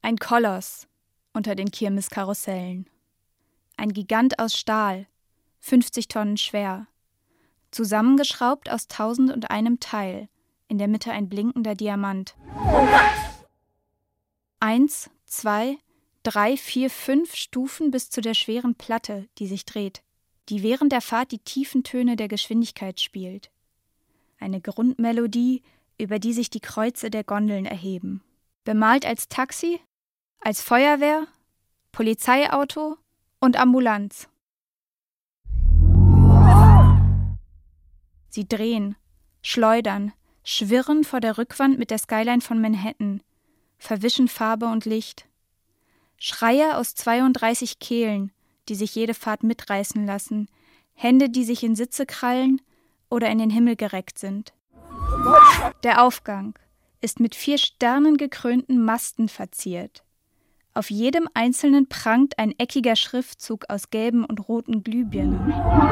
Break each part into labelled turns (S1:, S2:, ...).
S1: Ein Koloss unter den Kirmeskarussellen. Ein Gigant aus Stahl, 50 Tonnen schwer. Zusammengeschraubt aus 1001 Teil, in der Mitte ein blinkender Diamant. 1, 2, 3, 4, 5 Stufen bis zu der schweren Platte, die sich dreht, die während der Fahrt die tiefen Töne der Geschwindigkeit spielt. Eine Grundmelodie, über die sich die Kreuze der Gondeln erheben. Bemalt als Taxi, als Feuerwehr, Polizeiauto und Ambulanz. Sie drehen, schleudern, schwirren vor der Rückwand mit der Skyline von Manhattan, verwischen Farbe und Licht. Schreie aus 32 Kehlen, die sich jede Fahrt mitreißen lassen, Hände, die sich in Sitze krallen oder in den Himmel gereckt sind. Der Aufgang ist mit 4 sternengekrönten Masten verziert. Auf jedem einzelnen prangt ein eckiger Schriftzug aus gelben und roten Glühbirnen.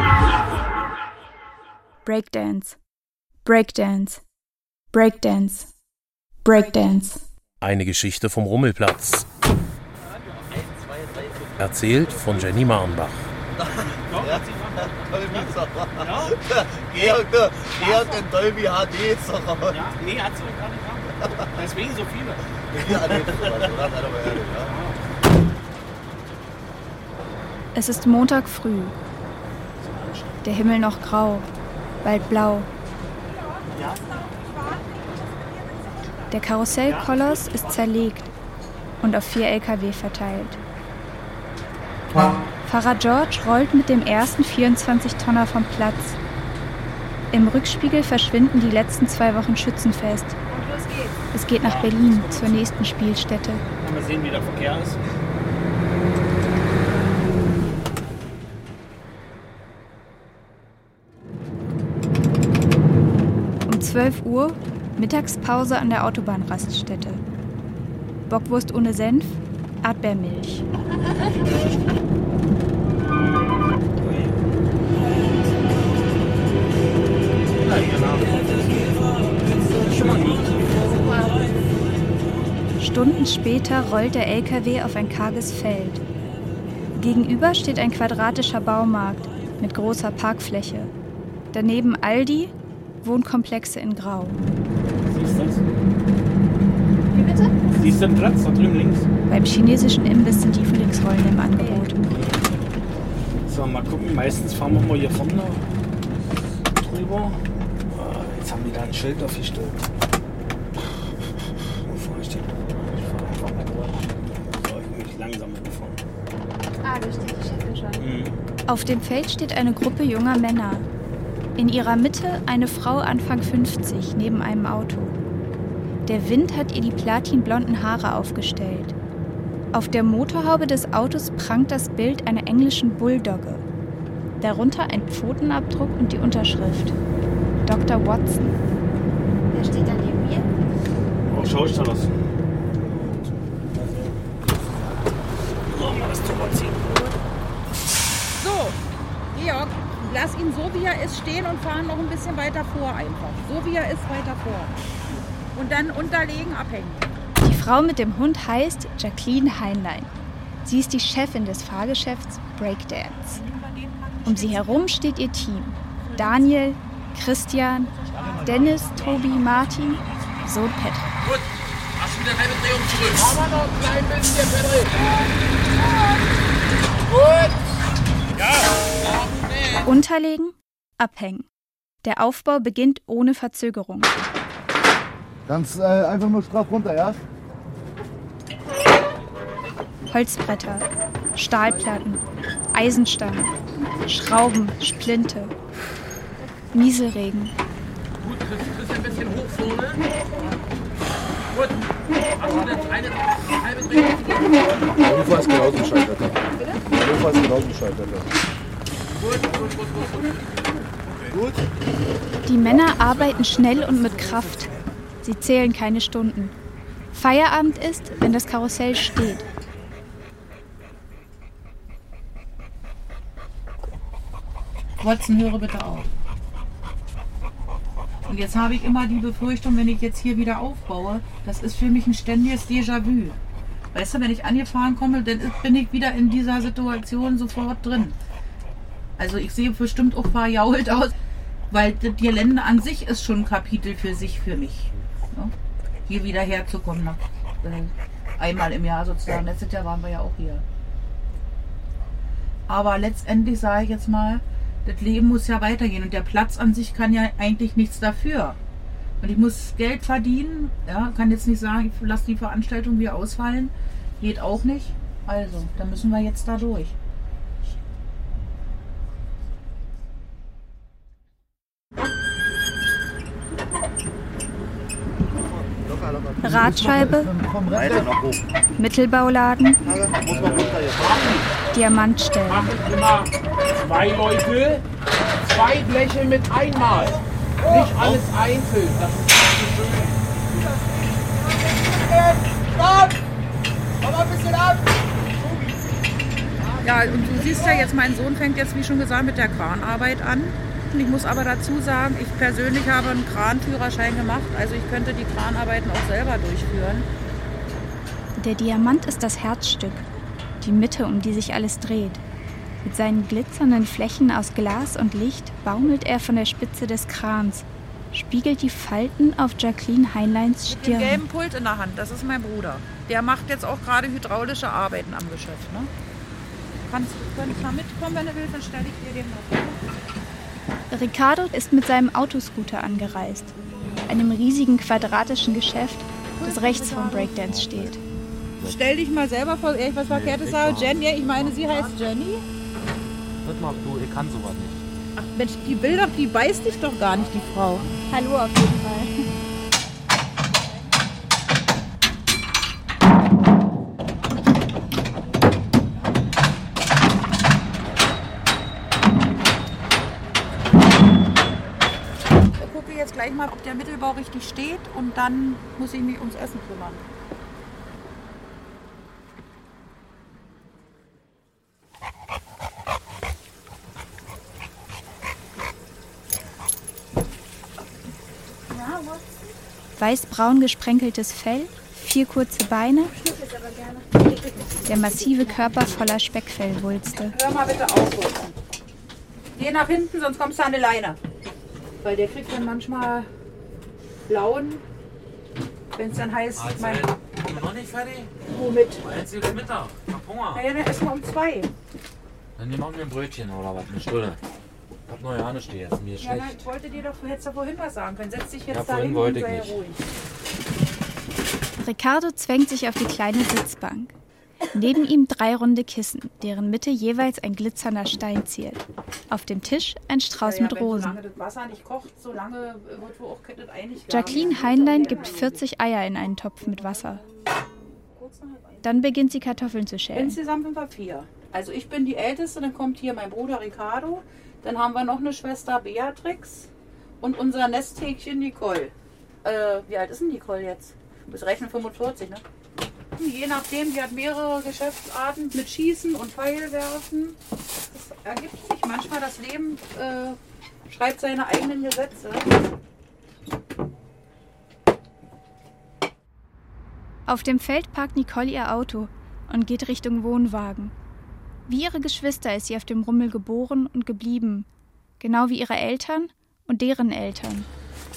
S1: Breakdance, Breakdance, Breakdance, Breakdance.
S2: Eine Geschichte vom Rummelplatz. Erzählt von Jenny Marnbach.
S3: Georg in Dolby HD ist doch aber.
S4: Ja, nee, hat sie auch gar nicht haben. Deswegen so viele.
S1: Es ist Montag früh. Der Himmel noch grau, bald blau. Der Karussellkoloss ist zerlegt und auf 4 LKW verteilt. Pfarrer George rollt mit dem ersten 24-Tonner vom Platz. Im Rückspiegel verschwinden die letzten 2 Wochen Schützenfest.
S5: Und los geht's.
S1: Es geht nach Berlin, zur nächsten Spielstätte.
S4: Mal sehen, wie der Verkehr ist.
S1: Um 12 Uhr Mittagspause an der Autobahnraststätte. Bockwurst ohne Senf, Erdbeermilch. Stunden später rollt der LKW auf ein karges Feld. Gegenüber steht ein quadratischer Baumarkt mit großer Parkfläche. Daneben Aldi, Wohnkomplexe in Grau.
S4: Siehst du das?
S5: Wie bitte?
S4: Siehst du den Platz da drüben links?
S1: Beim chinesischen Imbiss sind die Frühlingsrollen im Angebot.
S4: So, mal gucken. Meistens fahren wir mal hier vorne drüber. Jetzt haben die da ein Schild aufgestellt. Wo fahre ich denn? Ich fahre einfach mal durch. So, ich muss langsam mitfahren.
S5: Ah, da steht die Chefin schon.
S1: Auf dem Feld steht eine Gruppe junger Männer. In ihrer Mitte eine Frau Anfang 50 neben einem Auto. Der Wind hat ihr die platinblonden Haare aufgestellt. Auf der Motorhaube des Autos prangt das Bild einer englischen Bulldogge. Darunter ein Pfotenabdruck und die Unterschrift: Dr. Watson.
S5: Wer steht da neben mir?
S4: Oh, schau ich da was. Oh, mal das drüber ziehen.
S6: So, Georg, lass ihn so wie er ist stehen und fahren noch ein bisschen weiter vor einfach. So wie er ist, weiter vor. Und dann unterlegen, abhängen.
S1: Die Frau mit dem Hund heißt Jacqueline Heinlein. Sie ist die Chefin des Fahrgeschäfts Breakdance. Um sie herum steht ihr Team: Daniel, Christian, Dennis, Tobi, Martin, Sohn Patrick.
S3: Gut, hast du wieder eine Drehung zurück. Aber noch ein klein bisschen, Patrick. Gut. Ja.
S1: Unterlegen, abhängen. Der Aufbau beginnt ohne Verzögerung.
S7: Ganz einfach nur straff runter, ja?
S1: Holzbretter, Stahlplatten, Eisenstangen, Schrauben, Splinte. Nieselregen.
S3: Gut, kriegst ein bisschen hoch vorne. Gut. Hast du eine halbe Drehung?
S7: Der Ufer ist genauso gescheitert. Der Ufer ist genauso gescheitert. Gut.
S1: Die Männer arbeiten schnell und mit Kraft. Sie zählen keine Stunden. Feierabend ist, wenn das Karussell steht.
S6: Watson, höre bitte auf. Und jetzt habe ich immer die Befürchtung, wenn ich jetzt hier wieder aufbaue, das ist für mich ein ständiges Déjà-vu. Weißt du, wenn ich angefahren komme, dann bin ich wieder in dieser Situation sofort drin. Also ich sehe bestimmt auch verjault aus, weil das Gelände an sich ist schon ein Kapitel für sich, für mich. Ne? Hier wieder herzukommen, nach, einmal im Jahr sozusagen. Letztes Jahr waren wir ja auch hier. Aber letztendlich sage ich jetzt mal, das Leben muss ja weitergehen und der Platz an sich kann ja eigentlich nichts dafür. Und ich muss Geld verdienen, ja, kann jetzt nicht sagen, ich lasse die Veranstaltung wieder ausfallen. Geht auch nicht. Also, da müssen wir jetzt da durch.
S1: Radscheibe, Mittelbauladen, Diamantstellen.
S3: Machen immer 2 Leute, 2 Bleche mit einmal. Nicht alles einzeln. Das ist nicht so schön.
S6: Ja, und du siehst ja jetzt, mein Sohn fängt jetzt, wie schon gesagt, mit der Kranarbeit an. Ich muss aber dazu sagen, ich persönlich habe einen Kranführerschein gemacht, also ich könnte die Kranarbeiten auch selber durchführen.
S1: Der Diamant ist das Herzstück, die Mitte, um die sich alles dreht. Mit seinen glitzernden Flächen aus Glas und Licht baumelt er von der Spitze des Krans, spiegelt die Falten auf Jacqueline Heinleins
S6: Mit dem
S1: Stirn.
S6: gelben Pult in der Hand, das ist mein Bruder. Der macht jetzt auch gerade hydraulische Arbeiten am Geschäft. Ne? Du kannst mal mitkommen, wenn du willst, dann stelle ich dir den mal vor.
S1: Ricardo ist mit seinem Autoscooter angereist, einem riesigen quadratischen Geschäft, das rechts vom Breakdance steht.
S6: Stell dich mal selber vor, ehrlich, was Verkehrtes sage. Jenny, ich meine, sie heißt Jenny.
S2: Das machst du, ich kann sowas nicht.
S6: Ach Mensch, die will doch, die beißt dich doch gar nicht, die Frau.
S1: Hallo auf jeden Fall.
S6: Ich gucke jetzt gleich mal, ob der Mittelbau richtig steht und dann muss ich mich ums Essen kümmern.
S1: Weiß-braun gesprenkeltes Fell, 4 kurze Beine, der massive Körper voller Speckfellwulste.
S6: Hör mal bitte auf. Geh nach hinten, sonst kommst du an die Leine. Weil der kriegt dann manchmal Blauen, wenn es dann heißt, mein,
S2: Sind wir noch nicht fertig?
S6: womit?
S2: Jetzt ist Mittag. Ich hab Hunger.
S6: Naja, dann essen wir um 2.
S2: Dann machen wir ein Brötchen oder was, eine Stulle. Ich hab noch ja nicht stehen, ist mir
S6: Ja,
S2: schlecht.
S6: na, ich wollte dir doch, du hättest doch vorhin was sagen können. Setz dich jetzt
S2: Ja,
S6: da
S2: vorhin
S6: hin
S2: wollte
S6: und
S2: ich
S6: sei
S2: nicht.
S6: ruhig.
S1: Ricardo zwängt sich auf die kleine Sitzbank. Neben ihm 3 runde Kissen, deren Mitte jeweils ein glitzernder Stein ziert. Auf dem Tisch ein Strauß mit Rosen.
S6: Solange das Wasser nicht kocht, solange wird wohl auch das eigentlich
S1: Jacqueline Heinlein gibt 40 Eier in einen Topf mit Wasser. Dann beginnt sie Kartoffeln zu schälen.
S6: Insgesamt sind wir 4. Also ich bin die Älteste, dann kommt hier mein Bruder Ricardo, dann haben wir noch eine Schwester Beatrix und unser Nesthäkchen Nicole. Wie alt ist denn Nicole jetzt? Du bist rechnen 45, ne? Je nachdem, die hat mehrere Geschäftsarten mit Schießen und Pfeilwerfen. Das ergibt sich manchmal, das Leben schreibt seine eigenen Gesetze.
S1: Auf dem Feld parkt Nicole ihr Auto und geht Richtung Wohnwagen. Wie ihre Geschwister ist sie auf dem Rummel geboren und geblieben. Genau wie ihre Eltern und deren Eltern.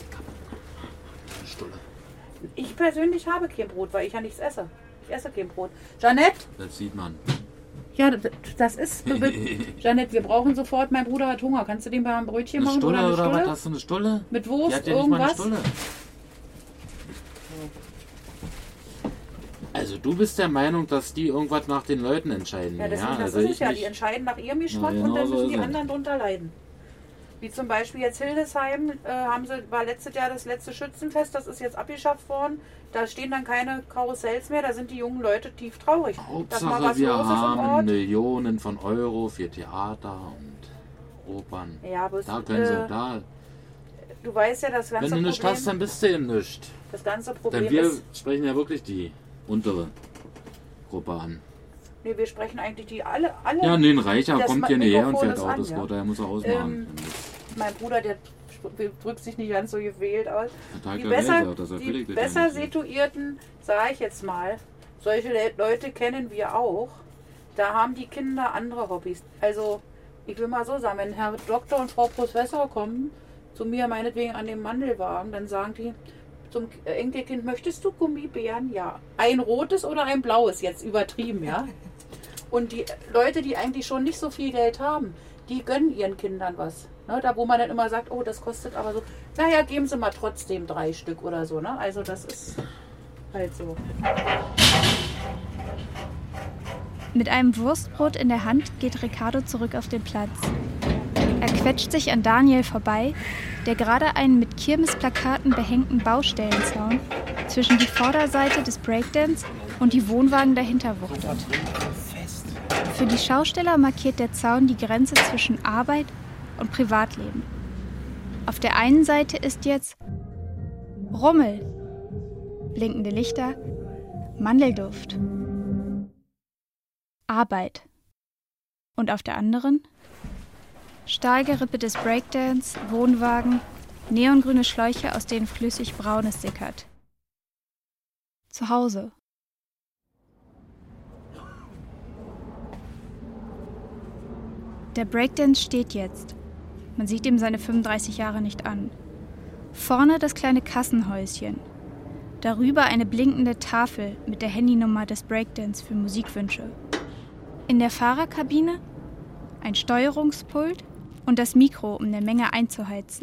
S6: Ich persönlich habe kein Brot, weil ich ja nichts esse. Ich esse kein Brot. Jeanette?
S2: Das sieht man.
S6: Ja, das ist... Jeanette, wir brauchen sofort... Mein Bruder hat Hunger. Kannst du dem mal ein Brötchen
S2: Eine
S6: machen?
S2: Stulle
S6: eine
S2: oder
S6: Stulle?
S2: was? Hast du eine Stulle?
S6: Mit
S2: Die
S6: Wurst,
S2: hat ja nicht mal eine
S6: irgendwas?
S2: Stulle. Also du bist der Meinung, dass die irgendwas nach den Leuten entscheiden.
S6: Ja, das
S2: also
S6: ist es
S2: ich
S6: ja.
S2: nicht.
S6: Die entscheiden nach ihrem Geschmack
S2: Ja,
S6: und dann
S2: genau so
S6: müssen die
S2: ist es.
S6: anderen drunter leiden. Wie zum Beispiel jetzt Hildesheim, war letztes Jahr das letzte Schützenfest, das ist jetzt abgeschafft worden. Da stehen dann keine Karussells mehr, da sind die jungen Leute tief traurig. Dass mal
S2: Hauptsache
S6: was
S2: wir
S6: los ist im
S2: haben
S6: Ort.
S2: Millionen von Euro für Theater und Opern.
S6: Ja, aber
S2: Da können sie, da.
S6: du weißt ja, das ganze
S2: Wenn du nichts
S6: Problem,
S2: hast, dann bist du eben nichts.
S6: das ganze
S2: Denn
S6: Problem
S2: wir
S6: ist,
S2: sprechen ja wirklich die untere Gruppe an.
S6: nee, wir sprechen eigentlich die alle.
S2: Ja, nee, ein Reicher
S6: Das
S2: kommt hier näher und
S6: Mikrofon
S2: fährt
S6: ist an,
S2: Autoscooter, der muss er ausmachen.
S6: Mein Bruder, der drückt sich nicht ganz so gewählt aus.
S2: Der Tag
S6: Die
S2: der Welt,
S6: besser,
S2: das
S6: die
S2: erfüllt
S6: besser situierten, sage ich jetzt mal, Solche Leute kennen wir auch. Da haben die Kinder andere Hobbys. Also, ich will mal so sagen, wenn Herr Doktor und Frau Professor kommen, zu mir meinetwegen an dem Mandelwagen, dann sagen die zum Enkelkind, möchtest du Gummibären? Ja. Ein rotes oder ein blaues? Jetzt übertrieben, ja. Und die Leute, die eigentlich schon nicht so viel Geld haben, die gönnen ihren Kindern was. Ne, da wo man dann immer sagt, oh, das kostet aber so. Naja, geben sie mal trotzdem 3 Stück oder so. Ne? Also das ist halt so.
S1: Mit einem Wurstbrot in der Hand geht Ricardo zurück auf den Platz. Er quetscht sich an Daniel vorbei, der gerade einen mit Kirmesplakaten behängten Baustellenzaun zwischen die Vorderseite des Breakdance und die Wohnwagen dahinter wuchtet. Für die Schausteller markiert der Zaun die Grenze zwischen Arbeit und Privatleben. Auf der einen Seite ist jetzt Rummel, blinkende Lichter, Mandelduft, Arbeit. Und auf der anderen stahlgerippetes Breakdance, Wohnwagen, neongrüne Schläuche, aus denen flüssig Braunes sickert. Zu Hause. Der Breakdance steht jetzt. Man sieht ihm seine 35 Jahre nicht an. Vorne das kleine Kassenhäuschen. Darüber eine blinkende Tafel mit der Handynummer des Breakdance für Musikwünsche. In der Fahrerkabine ein Steuerungspult und das Mikro, um der Menge einzuheizen.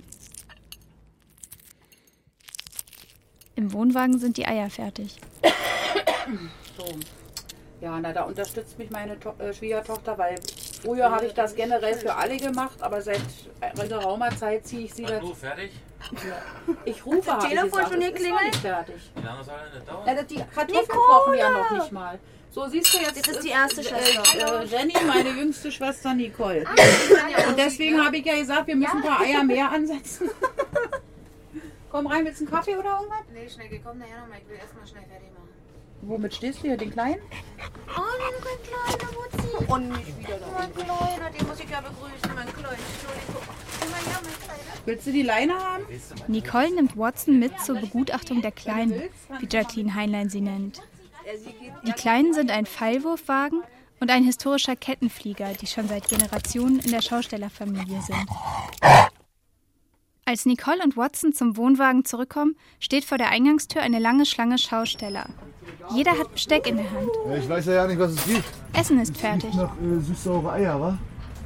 S1: Im Wohnwagen sind die Eier fertig.
S6: So. Ja, na, da unterstützt mich meine Schwiegertochter, weil früher habe ich das generell für alle gemacht, aber seit geraumer Zeit ziehe ich sie da.
S2: Du fertig?
S6: Ich rufe, habe ich
S5: Telefon
S6: gesagt,
S5: schon
S6: es ist noch
S5: geklingelt?
S6: nicht fertig.
S2: Wie lange soll denn das dauern?
S6: Ja, die Kartoffeln kochen ja noch nicht mal. So, siehst du, jetzt
S5: Das ist die erste Schwester.
S6: Jenny, meine jüngste Schwester Nicole. Und deswegen habe ich ja gesagt, wir müssen ein paar Eier mehr ansetzen. Komm rein, willst du einen Kaffee oder irgendwas?
S5: Nee, schnell gekommen, nachher nochmal. Ich will erstmal schnell fertig machen.
S6: Womit stehst du hier, den Kleinen?
S5: Oh, mein kleiner Mutzi. Und nicht wieder da. Mein Kleiner, den muss ich ja begrüßen, mein Kleiner. Entschuldigung. Immer ja, mein Kleiner.
S6: Willst du die Leine haben?
S1: Nicole nimmt Watson mit zur Begutachtung der Kleinen, wie Jacqueline Heinlein sie nennt. Die Kleinen sind ein Fallwurfwagen und ein historischer Kettenflieger, die schon seit Generationen in der Schaustellerfamilie sind. Als Nicole und Watson zum Wohnwagen zurückkommen, steht vor der Eingangstür eine lange Schlange Schausteller. Jeder hat Besteck in der Hand.
S7: Ja, ich weiß ja nicht, was es gibt.
S1: Essen ist fertig.
S7: Noch süß-saure Eier, wa?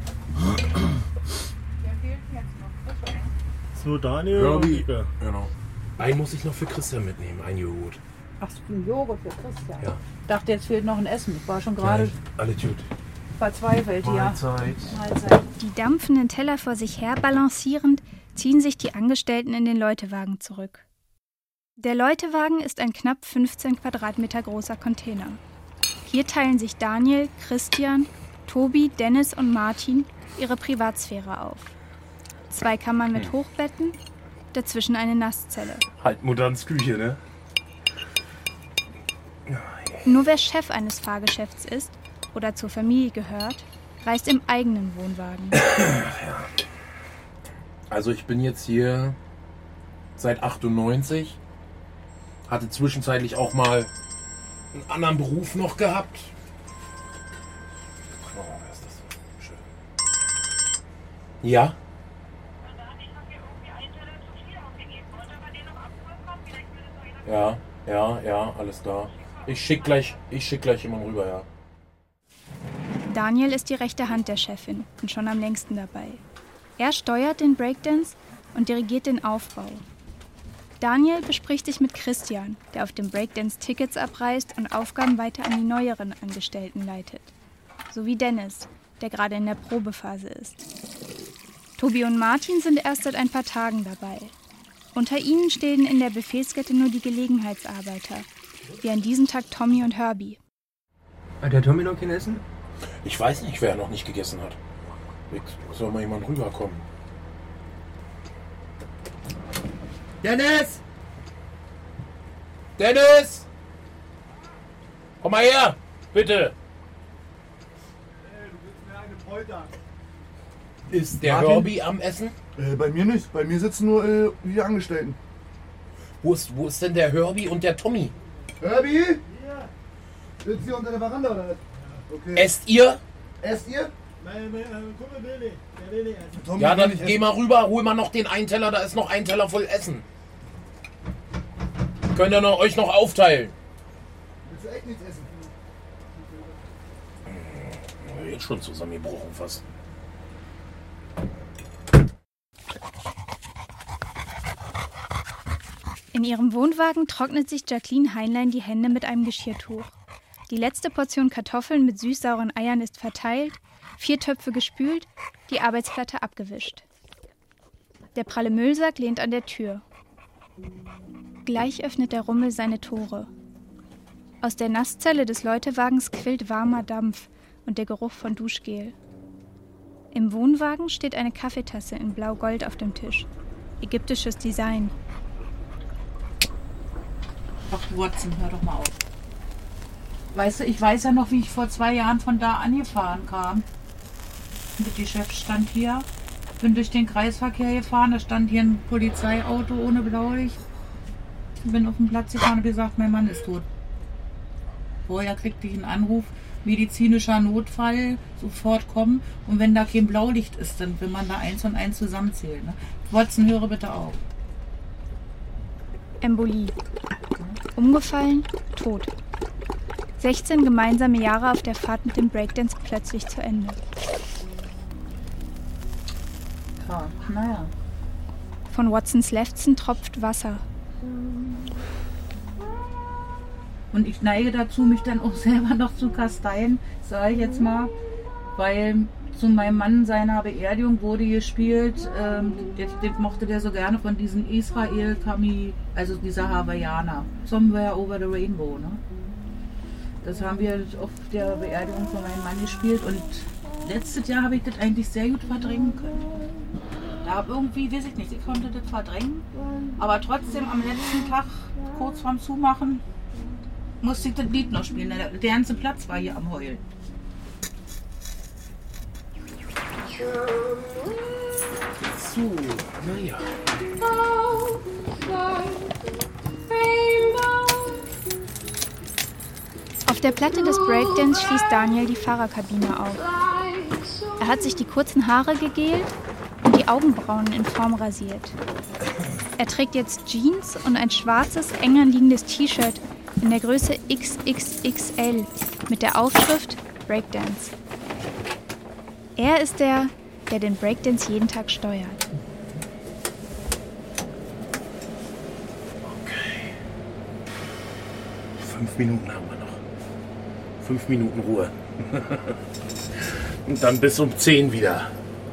S4: So, Daniel.
S8: Herbie. Genau. Einen muss ich noch für Christian mitnehmen, ein Joghurt.
S6: Ach, so ein Joghurt für Christian.
S8: Ja.
S6: Ich dachte, jetzt fehlt noch ein Essen. Ich war schon gerade
S8: Nein, alles gut.
S6: verzweifelt hier.
S8: Mahlzeit.
S6: Mahlzeit.
S1: Die dampfenden Teller vor sich her balancierend, ziehen sich die Angestellten in den Leutewagen zurück. Der Leutewagen ist ein knapp 15 Quadratmeter großer Container. Hier teilen sich Daniel, Christian, Tobi, Dennis und Martin ihre Privatsphäre auf. 2 Kammern mit Hochbetten, dazwischen eine Nasszelle.
S8: Halt Mutters Küche, ne?
S1: Nur wer Chef eines Fahrgeschäfts ist oder zur Familie gehört, reist im eigenen Wohnwagen.
S8: Also ich bin jetzt hier seit 98. Hatte zwischenzeitlich auch mal einen anderen Beruf noch gehabt. Oh, wer ist das? Schön. Ja? Ja, alles da. Ich schick gleich jemanden rüber, ja.
S1: Daniel ist die rechte Hand der Chefin und schon am längsten dabei. Er steuert den Breakdance und dirigiert den Aufbau. Daniel bespricht sich mit Christian, der auf dem Breakdance Tickets abreißt und Aufgaben weiter an die neueren Angestellten leitet. Sowie Dennis, der gerade in der Probephase ist. Tobi und Martin sind erst seit ein paar Tagen dabei. Unter ihnen stehen in der Buffetskette nur die Gelegenheitsarbeiter, wie an diesem Tag Tommy und Herbie.
S9: Hat der Tommy noch kein Essen?
S8: Ich weiß nicht, wer noch nicht gegessen hat. Jetzt soll mal jemand rüberkommen.
S9: Dennis!
S8: Dennis! Komm mal her, bitte! Ist der
S7: Martin?
S8: Herbie am Essen?
S7: Bei mir nicht. Bei mir sitzen nur die Angestellten.
S8: Wo ist denn der Herbie und der Tommy?
S7: Herbie? Sitzt ihr unter der Veranda oder nicht? Okay.
S8: Esst ihr?
S7: Esst ihr? Tommy,
S8: Ja, dann
S7: ich
S8: geh mal rüber, hol mal noch den einen Teller, da ist noch ein Teller voll Essen. Könnt ihr euch noch aufteilen?
S7: Willst du echt nichts essen?
S8: Jetzt schon zusammengebrochen fast.
S1: In ihrem Wohnwagen trocknet sich Jacqueline Heinlein die Hände mit einem Geschirrtuch. Die letzte Portion Kartoffeln mit süß-sauren Eiern ist verteilt, 4 Töpfe gespült, die Arbeitsplatte abgewischt. Der pralle Müllsack lehnt an der Tür. Gleich öffnet der Rummel seine Tore. Aus der Nasszelle des Leutewagens quillt warmer Dampf und der Geruch von Duschgel. Im Wohnwagen steht eine Kaffeetasse in Blau-Gold auf dem Tisch. Ägyptisches Design.
S6: Ach, Watson, hör doch mal auf. Weißt du, ich weiß ja noch, wie ich vor 2 Jahren von da angefahren kam. Die Chef stand hier, bin durch den Kreisverkehr gefahren, da stand hier ein Polizeiauto ohne Blaulicht. Bin auf den Platz gefahren und gesagt, mein Mann ist tot. Vorher kriegte ich einen Anruf, medizinischer Notfall, sofort kommen. Und wenn da kein Blaulicht ist, dann will man da 1 und 1 zusammenzählen. Ne? Watson, höre bitte auf.
S1: Embolie. Umgefallen, tot. 16 gemeinsame Jahre auf der Fahrt mit dem Breakdance plötzlich zu Ende.
S6: Ja, naja.
S1: Von Watsons Lefzen tropft Wasser.
S6: Und ich neige dazu, mich dann auch selber noch zu kasteien, sage ich jetzt mal, weil zu meinem Mann seiner Beerdigung wurde gespielt, den mochte der so gerne von diesen Israel Kami, also dieser Hawaiianer, Somewhere Over the Rainbow. Ne? Das haben wir auf der Beerdigung von meinem Mann gespielt und letztes Jahr habe ich das eigentlich sehr gut verdrängen können. Da irgendwie, weiß ich nicht, ich konnte das verdrängen, aber trotzdem am letzten Tag, kurz vorm Zumachen, musste ich das Lied noch spielen. Der ganze Platz war hier am Heulen.
S8: So, naja.
S1: Auf der Platte des Breakdance schließt Daniel die Fahrerkabine auf. Er hat sich die kurzen Haare gegelt und die Augenbrauen in Form rasiert. Er trägt jetzt Jeans und ein schwarzes, eng anliegendes T-Shirt in der Größe XXXL mit der Aufschrift Breakdance. Er ist der den Breakdance jeden Tag steuert.
S8: Okay. 5 Minuten haben wir noch. 5 Minuten Ruhe. Und dann bis um 10 wieder.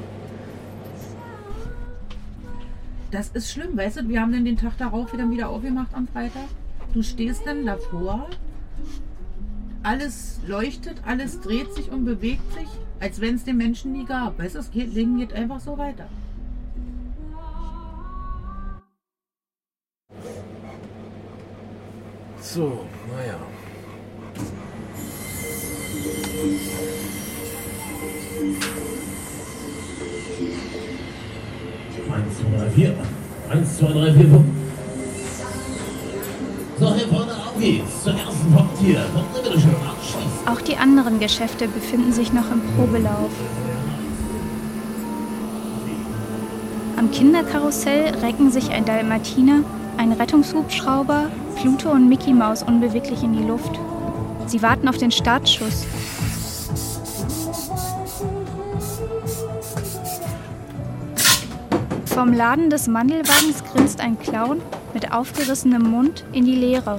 S6: Das ist schlimm, weißt du, wir haben dann den Tag darauf wieder aufgemacht am Freitag. Du stehst dann davor, alles leuchtet, alles dreht sich und bewegt sich, als wenn es den Menschen nie gab. Weißt du, das Leben geht einfach so weiter.
S8: So, naja.
S10: Eins, 2, 3, 4. 1, 2, 3, 4, 5. So, hier vorne, auf geht's. Zur ersten Punkt hier. Kommt ihr bitte schön abschließen.
S1: Auch die anderen Geschäfte befinden sich noch im Probelauf. Am Kinderkarussell recken sich ein Dalmatiner, ein Rettungshubschrauber, Pluto und Mickey Maus unbeweglich in die Luft. Sie warten auf den Startschuss. Vom Laden des Mandelwagens grinst ein Clown mit aufgerissenem Mund in die Leere.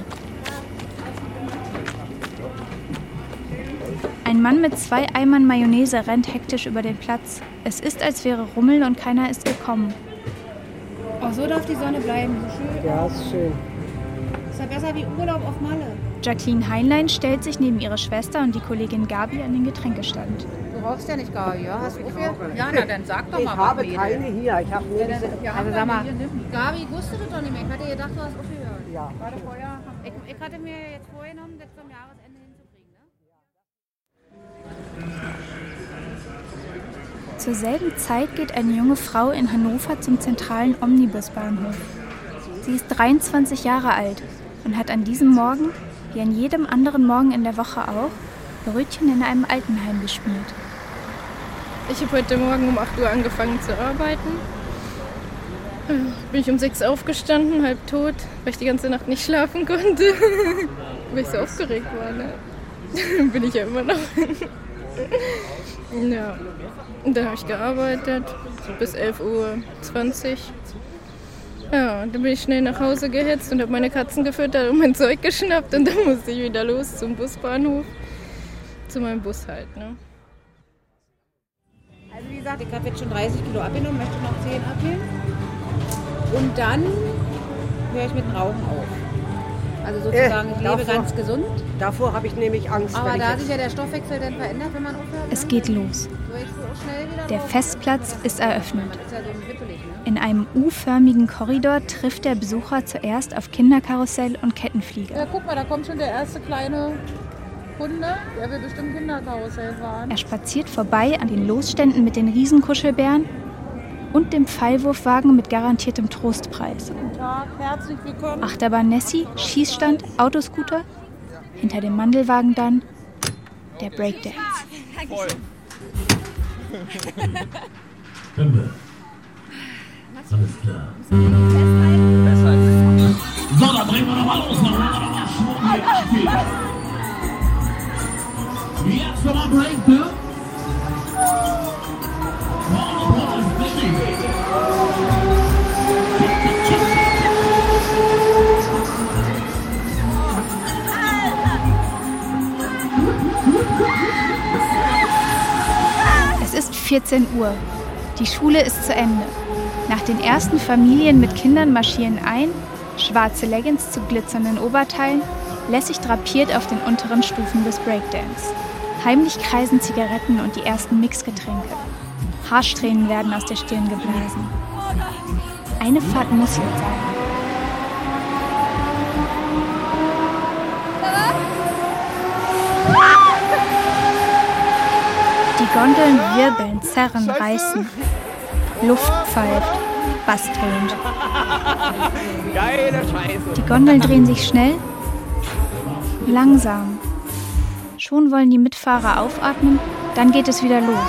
S1: Ein Mann mit 2 Eimern Mayonnaise rennt hektisch über den Platz. Es ist, als wäre Rummel und keiner ist gekommen.
S5: Auch so darf die Sonne bleiben, so schön.
S9: Ja, ist schön.
S5: Ist ja besser wie Urlaub auf Malle.
S1: Jacqueline Heinlein stellt sich neben ihre Schwester und die Kollegin Gabi an den Getränkestand.
S5: Du rauchst ja nicht, Gabi, ja? Hast du Kaffee?
S6: Ja, na dann sag doch mal,
S9: Ich habe keine hier. Ich habe nur diese.
S5: Also sag mal, Gabi wusste das doch nicht mehr. Ich hatte gedacht, du hast aufgehört.
S9: Ja.
S5: Warte vorher. Ich hatte mir jetzt vorgenommen, das zum Jahresende hinzukriegen, ne?
S1: Zur selben Zeit geht eine junge Frau in Hannover zum zentralen Omnibusbahnhof. Sie ist 23 Jahre alt und hat an diesem Morgen wie an jedem anderen Morgen in der Woche auch, Brötchen in einem Altenheim geschmiert.
S11: Ich habe heute Morgen um 8 Uhr angefangen zu arbeiten. Bin ich um 6 aufgestanden, halb tot, weil ich die ganze Nacht nicht schlafen konnte. Weil ich so aufgeregt war, ne? Bin ich ja immer noch. Ja, und da habe ich gearbeitet, so bis 11:20 Uhr. Ja, und dann bin ich schnell nach Hause gehetzt und habe meine Katzen gefüttert und mein Zeug geschnappt. Und dann musste ich wieder los zum Busbahnhof, zu meinem Bus halt, ne?
S12: Also wie gesagt, ich habe jetzt schon 30 Kilo abgenommen, möchte noch 10 abnehmen. Und dann höre ich mit dem Rauchen auf. Also sozusagen, ich lebe ganz gesund.
S9: Davor habe ich nämlich Angst.
S12: Aber da sich ja der Stoffwechsel dann verändert, wenn man aufhört.
S1: Es geht los. Der Festplatz ist eröffnet. In einem U-förmigen Korridor trifft der Besucher zuerst auf Kinderkarussell und Kettenflieger.
S6: Ja, guck mal, da kommt schon der erste kleine Kunde. Der will bestimmt Kinderkarussell fahren.
S1: Er spaziert vorbei an den Losständen mit den Riesenkuschelbären und dem Pfeilwurfwagen mit garantiertem Trostpreis.
S6: Guten Tag, herzlich willkommen.
S1: Achterbahn Nessie, Schießstand, Autoscooter. Hinter dem Mandelwagen dann der Breakdance.
S10: Voll. Alles klar. Festhalten. So, dann drehen wir nochmal los. Jetzt nochmal Break, ne?
S1: Es ist 14 Uhr. Die Schule ist zu Ende. Nach den ersten Familien mit Kindern marschieren ein, schwarze Leggings zu glitzernden Oberteilen, lässig drapiert auf den unteren Stufen des Breakdance. Heimlich kreisen Zigaretten und die ersten Mixgetränke. Haarsträhnen werden aus der Stirn geblasen. Eine Fahrt muss jetzt sein. Die Gondeln wirbeln, zerren, reißen. Luft pfeift, Bass tönt.
S10: Geile Scheiße.
S1: Die Gondeln drehen sich schnell, langsam. Schon wollen die Mitfahrer aufatmen, dann geht es wieder los.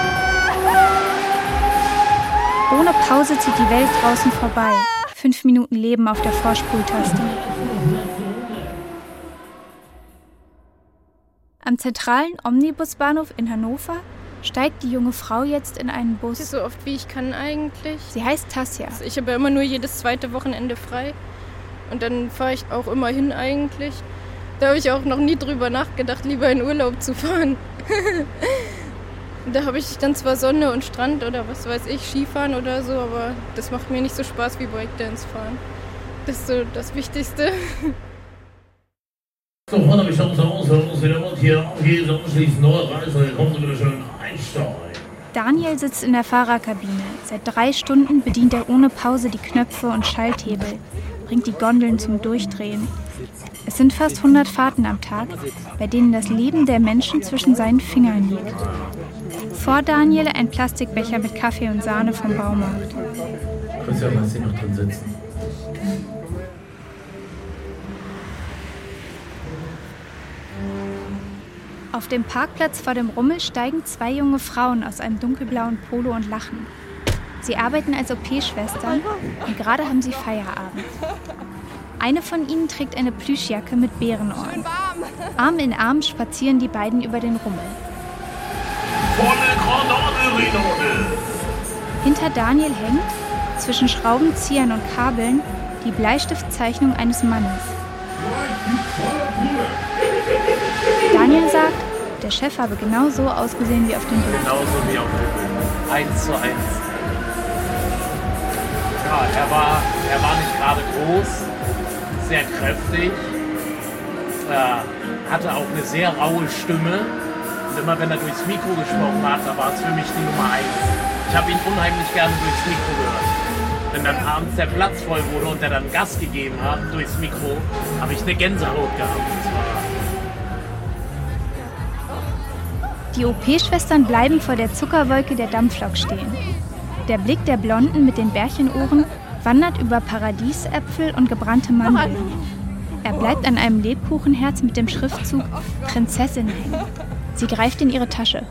S1: Ohne Pause zieht die Welt draußen vorbei. 5 Minuten Leben auf der Vorspultaste. Am zentralen Omnibusbahnhof in Hannover steigt die junge Frau jetzt in einen Bus.
S11: So oft wie ich kann eigentlich.
S1: Sie heißt Tasja.
S11: Ich habe ja immer nur jedes zweite Wochenende frei. Und dann fahre ich auch immer hin eigentlich. Da habe ich auch noch nie drüber nachgedacht, lieber in Urlaub zu fahren. Da habe ich dann zwar Sonne und Strand oder was weiß ich, Skifahren oder so, aber das macht mir nicht so Spaß wie Breakdance fahren. Das ist so das Wichtigste.
S10: So, Freunde, ich schaue uns wieder und hier geht es anschließend neue Reise. Kommen Sie bitte schön einsteigen.
S1: Daniel sitzt in der Fahrerkabine. Seit 3 Stunden bedient er ohne Pause die Knöpfe und Schalthebel, bringt die Gondeln zum Durchdrehen. Es sind fast 100 Fahrten am Tag, bei denen das Leben der Menschen zwischen seinen Fingern liegt. Vor Daniel ein Plastikbecher mit Kaffee und Sahne vom Baumarkt.
S8: Christian, lass sie noch drin sitzen.
S1: Auf dem Parkplatz vor dem Rummel steigen 2 junge Frauen aus einem dunkelblauen Polo und lachen. Sie arbeiten als OP-Schwestern und gerade haben sie Feierabend. Eine von ihnen trägt eine Plüschjacke mit Bärenohren. Arm in Arm spazieren die beiden über den Rummel.
S10: Volle Granate-Reloade.
S1: Hinter Daniel hängt, zwischen Schraubenziehern und Kabeln, die Bleistiftzeichnung eines Mannes. Daniel sagt, der Chef habe genau so ausgesehen wie auf dem Bild.
S2: Genauso wie auf dem Bild. 1:1. Ja, er war nicht gerade groß, sehr kräftig, hatte auch eine sehr raue Stimme. Und immer wenn er durchs Mikro gesprochen hat, da war es für mich die Nummer 1. Ich habe ihn unheimlich gerne durchs Mikro gehört. Wenn dann abends der Platz voll wurde und er dann Gas gegeben hat durchs Mikro, habe ich eine Gänsehaut gehabt.
S1: Die OP-Schwestern bleiben vor der Zuckerwolke der Dampflok stehen. Der Blick der Blonden mit den Bärchenohren wandert über Paradiesäpfel und gebrannte Mandeln. Er bleibt an einem Lebkuchenherz mit dem Schriftzug Prinzessin hängen. Sie greift in ihre Tasche.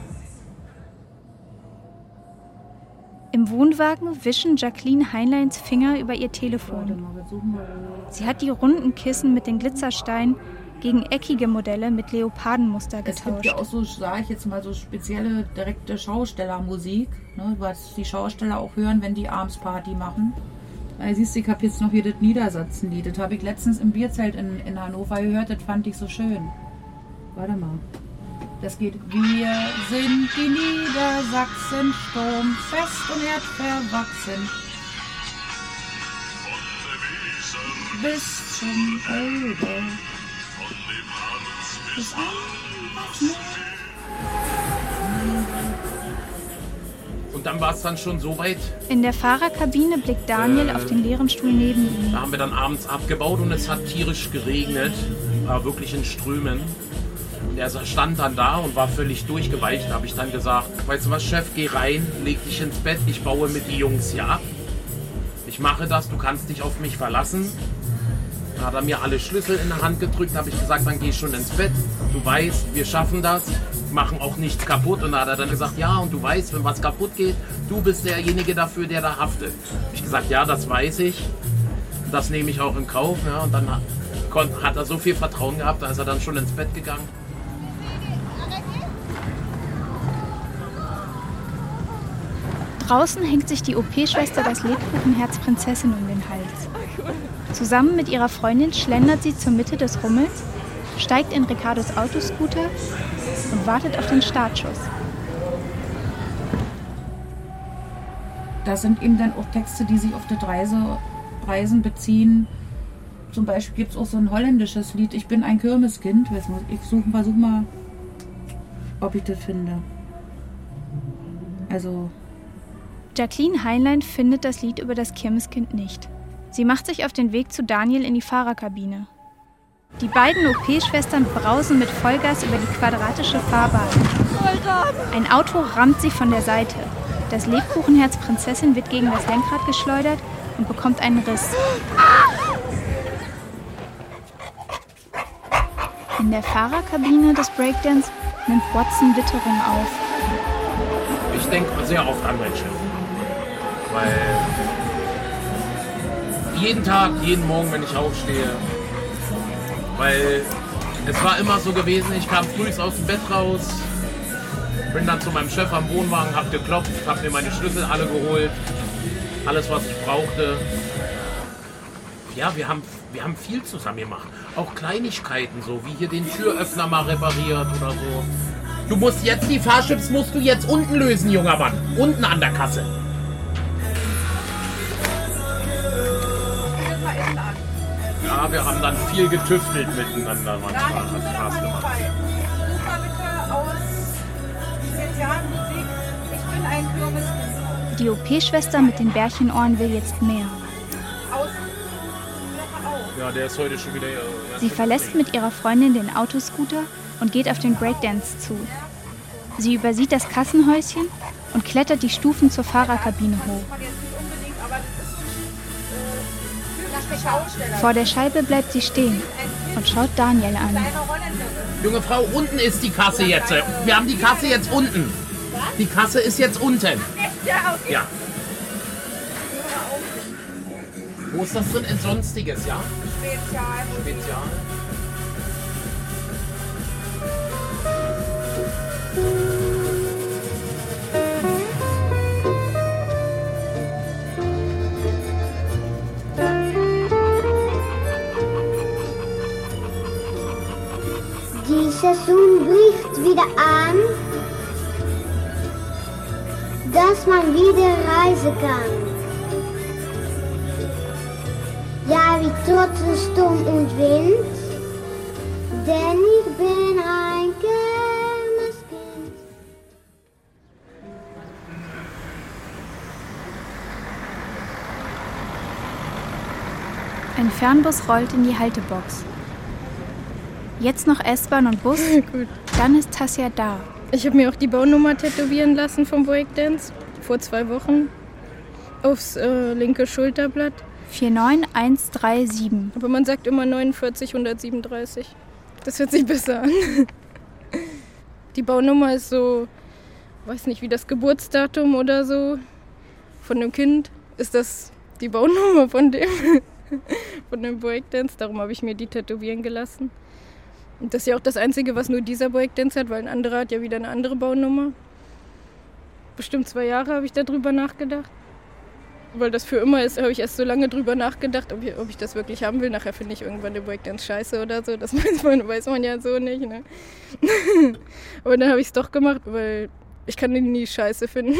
S1: Im Wohnwagen wischen Jacqueline Heinleins Finger über ihr Telefon. Sie hat die runden Kissen mit den Glitzersteinen gegen eckige Modelle mit Leopardenmuster getauscht.
S6: Es gibt ja auch so, sage ich jetzt mal, so spezielle direkte Schaustellermusik, ne, was die Schausteller auch hören, wenn die abends Party machen. Weil siehst du, ich habe jetzt noch hier das Niedersachsenlied. Das habe ich letztens im Bierzelt in Hannover gehört, das fand ich so schön. Warte mal. Das geht. Wir sind die Niedersachsen, sturmfest und erdverwachsen. Bis zum Elbe. Bis an.
S8: Und dann war es dann schon so weit.
S1: In der Fahrerkabine blickt Daniel auf den leeren Stuhl neben ihm.
S8: Da haben wir dann abends abgebaut und es hat tierisch geregnet. War wirklich in Strömen. Und er stand dann da und war völlig durchgeweicht. Da habe ich dann gesagt, weißt du was, Chef, geh rein, leg dich ins Bett, ich baue mit die Jungs hier ab. Ich mache das, du kannst dich auf mich verlassen. Dann hat er mir alle Schlüssel in der Hand gedrückt, habe ich gesagt, dann geh schon ins Bett. Du weißt, wir schaffen das, machen auch nichts kaputt. Und da hat er dann gesagt, ja, und du weißt, wenn was kaputt geht, du bist derjenige dafür, der da haftet. Hab ich gesagt, ja, das weiß ich. Das nehme ich auch in Kauf. Ja, und dann hat er so viel Vertrauen gehabt, da ist er dann schon ins Bett gegangen.
S1: Draußen hängt sich die OP-Schwester das Lebkuchenherz Prinzessin um den Hals. Zusammen mit ihrer Freundin schlendert sie zur Mitte des Rummels, steigt in Ricardos Autoscooter und wartet auf den Startschuss.
S6: Das sind eben dann auch Texte, die sich auf das Reisen beziehen. Zum Beispiel gibt es auch so ein holländisches Lied, Ich bin ein Kirmeskind. Ich versuche mal, ob ich das finde. Also...
S1: Jacqueline Heinlein findet das Lied über das Kirmeskind nicht. Sie macht sich auf den Weg zu Daniel in die Fahrerkabine. Die beiden OP-Schwestern brausen mit Vollgas über die quadratische Fahrbahn. Ein Auto rammt sie von der Seite. Das Lebkuchenherz Prinzessin wird gegen das Lenkrad geschleudert und bekommt einen Riss. In der Fahrerkabine des Breakdance nimmt Watson Witterung auf.
S8: Ich denke sehr oft an meinen Chef. Weil jeden Tag, jeden Morgen, wenn ich aufstehe, weil es war immer so gewesen, ich kam früh aus dem Bett raus, bin dann zu meinem Chef am Wohnwagen, hab geklopft, hab mir meine Schlüssel alle geholt, alles was ich brauchte. Ja, wir haben viel zusammen gemacht, auch Kleinigkeiten, so wie hier den Türöffner mal repariert oder so. Du musst jetzt die Fahrchips musst du jetzt unten lösen, junger Mann, unten an der Kasse. Ja, wir haben dann viel getüftelt miteinander manchmal. Hat Spaß gemacht.
S5: Such mal bitte aus Spezialmusik. Ich bin ein Kürbiskind.
S1: Die OP-Schwester mit den Bärchenohren will jetzt mehr.
S8: Ja, der ist heute schon wieder...
S1: Sie verlässt mit ihrer Freundin den Autoscooter und geht auf den Breakdance zu. Sie übersieht das Kassenhäuschen und klettert die Stufen zur Fahrerkabine hoch. Vor der Scheibe bleibt sie stehen und schaut Daniel an.
S8: Junge Frau, unten ist die Kasse jetzt. Wir haben die Kasse jetzt unten. Die Kasse ist jetzt unten. Ja. Wo ist das drin? In Sonstiges, ja? Spezial.
S13: Die Saison bricht wieder an, dass man wieder reisen kann. Ja, wie trotz Sturm und Wind, denn ich bin ein Kirmeskind.
S1: Ein Fernbus rollt in die Haltebox. Jetzt noch S-Bahn und Bus,
S11: Gut.
S1: dann ist Tasja da.
S11: Ich habe mir auch die Baunummer tätowieren lassen vom Breakdance vor 2 Wochen aufs linke Schulterblatt.
S1: 49137.
S11: Aber man sagt immer 49137. Das hört sich besser an. Die Baunummer ist so, weiß nicht, wie das Geburtsdatum oder so von dem Kind. Ist das die Baunummer von dem Breakdance? Darum habe ich mir die tätowieren gelassen. Und das ist ja auch das Einzige, was nur dieser Breakdance hat, weil ein anderer hat ja wieder eine andere Baunummer. Bestimmt 2 Jahre habe ich darüber nachgedacht. Weil das für immer ist, habe ich erst so lange drüber nachgedacht, ob ich das wirklich haben will. Nachher finde ich irgendwann den Breakdance scheiße oder so. Das weiß man ja so nicht. Ne? Aber dann habe ich es doch gemacht, weil ich kann ihn nie scheiße finden.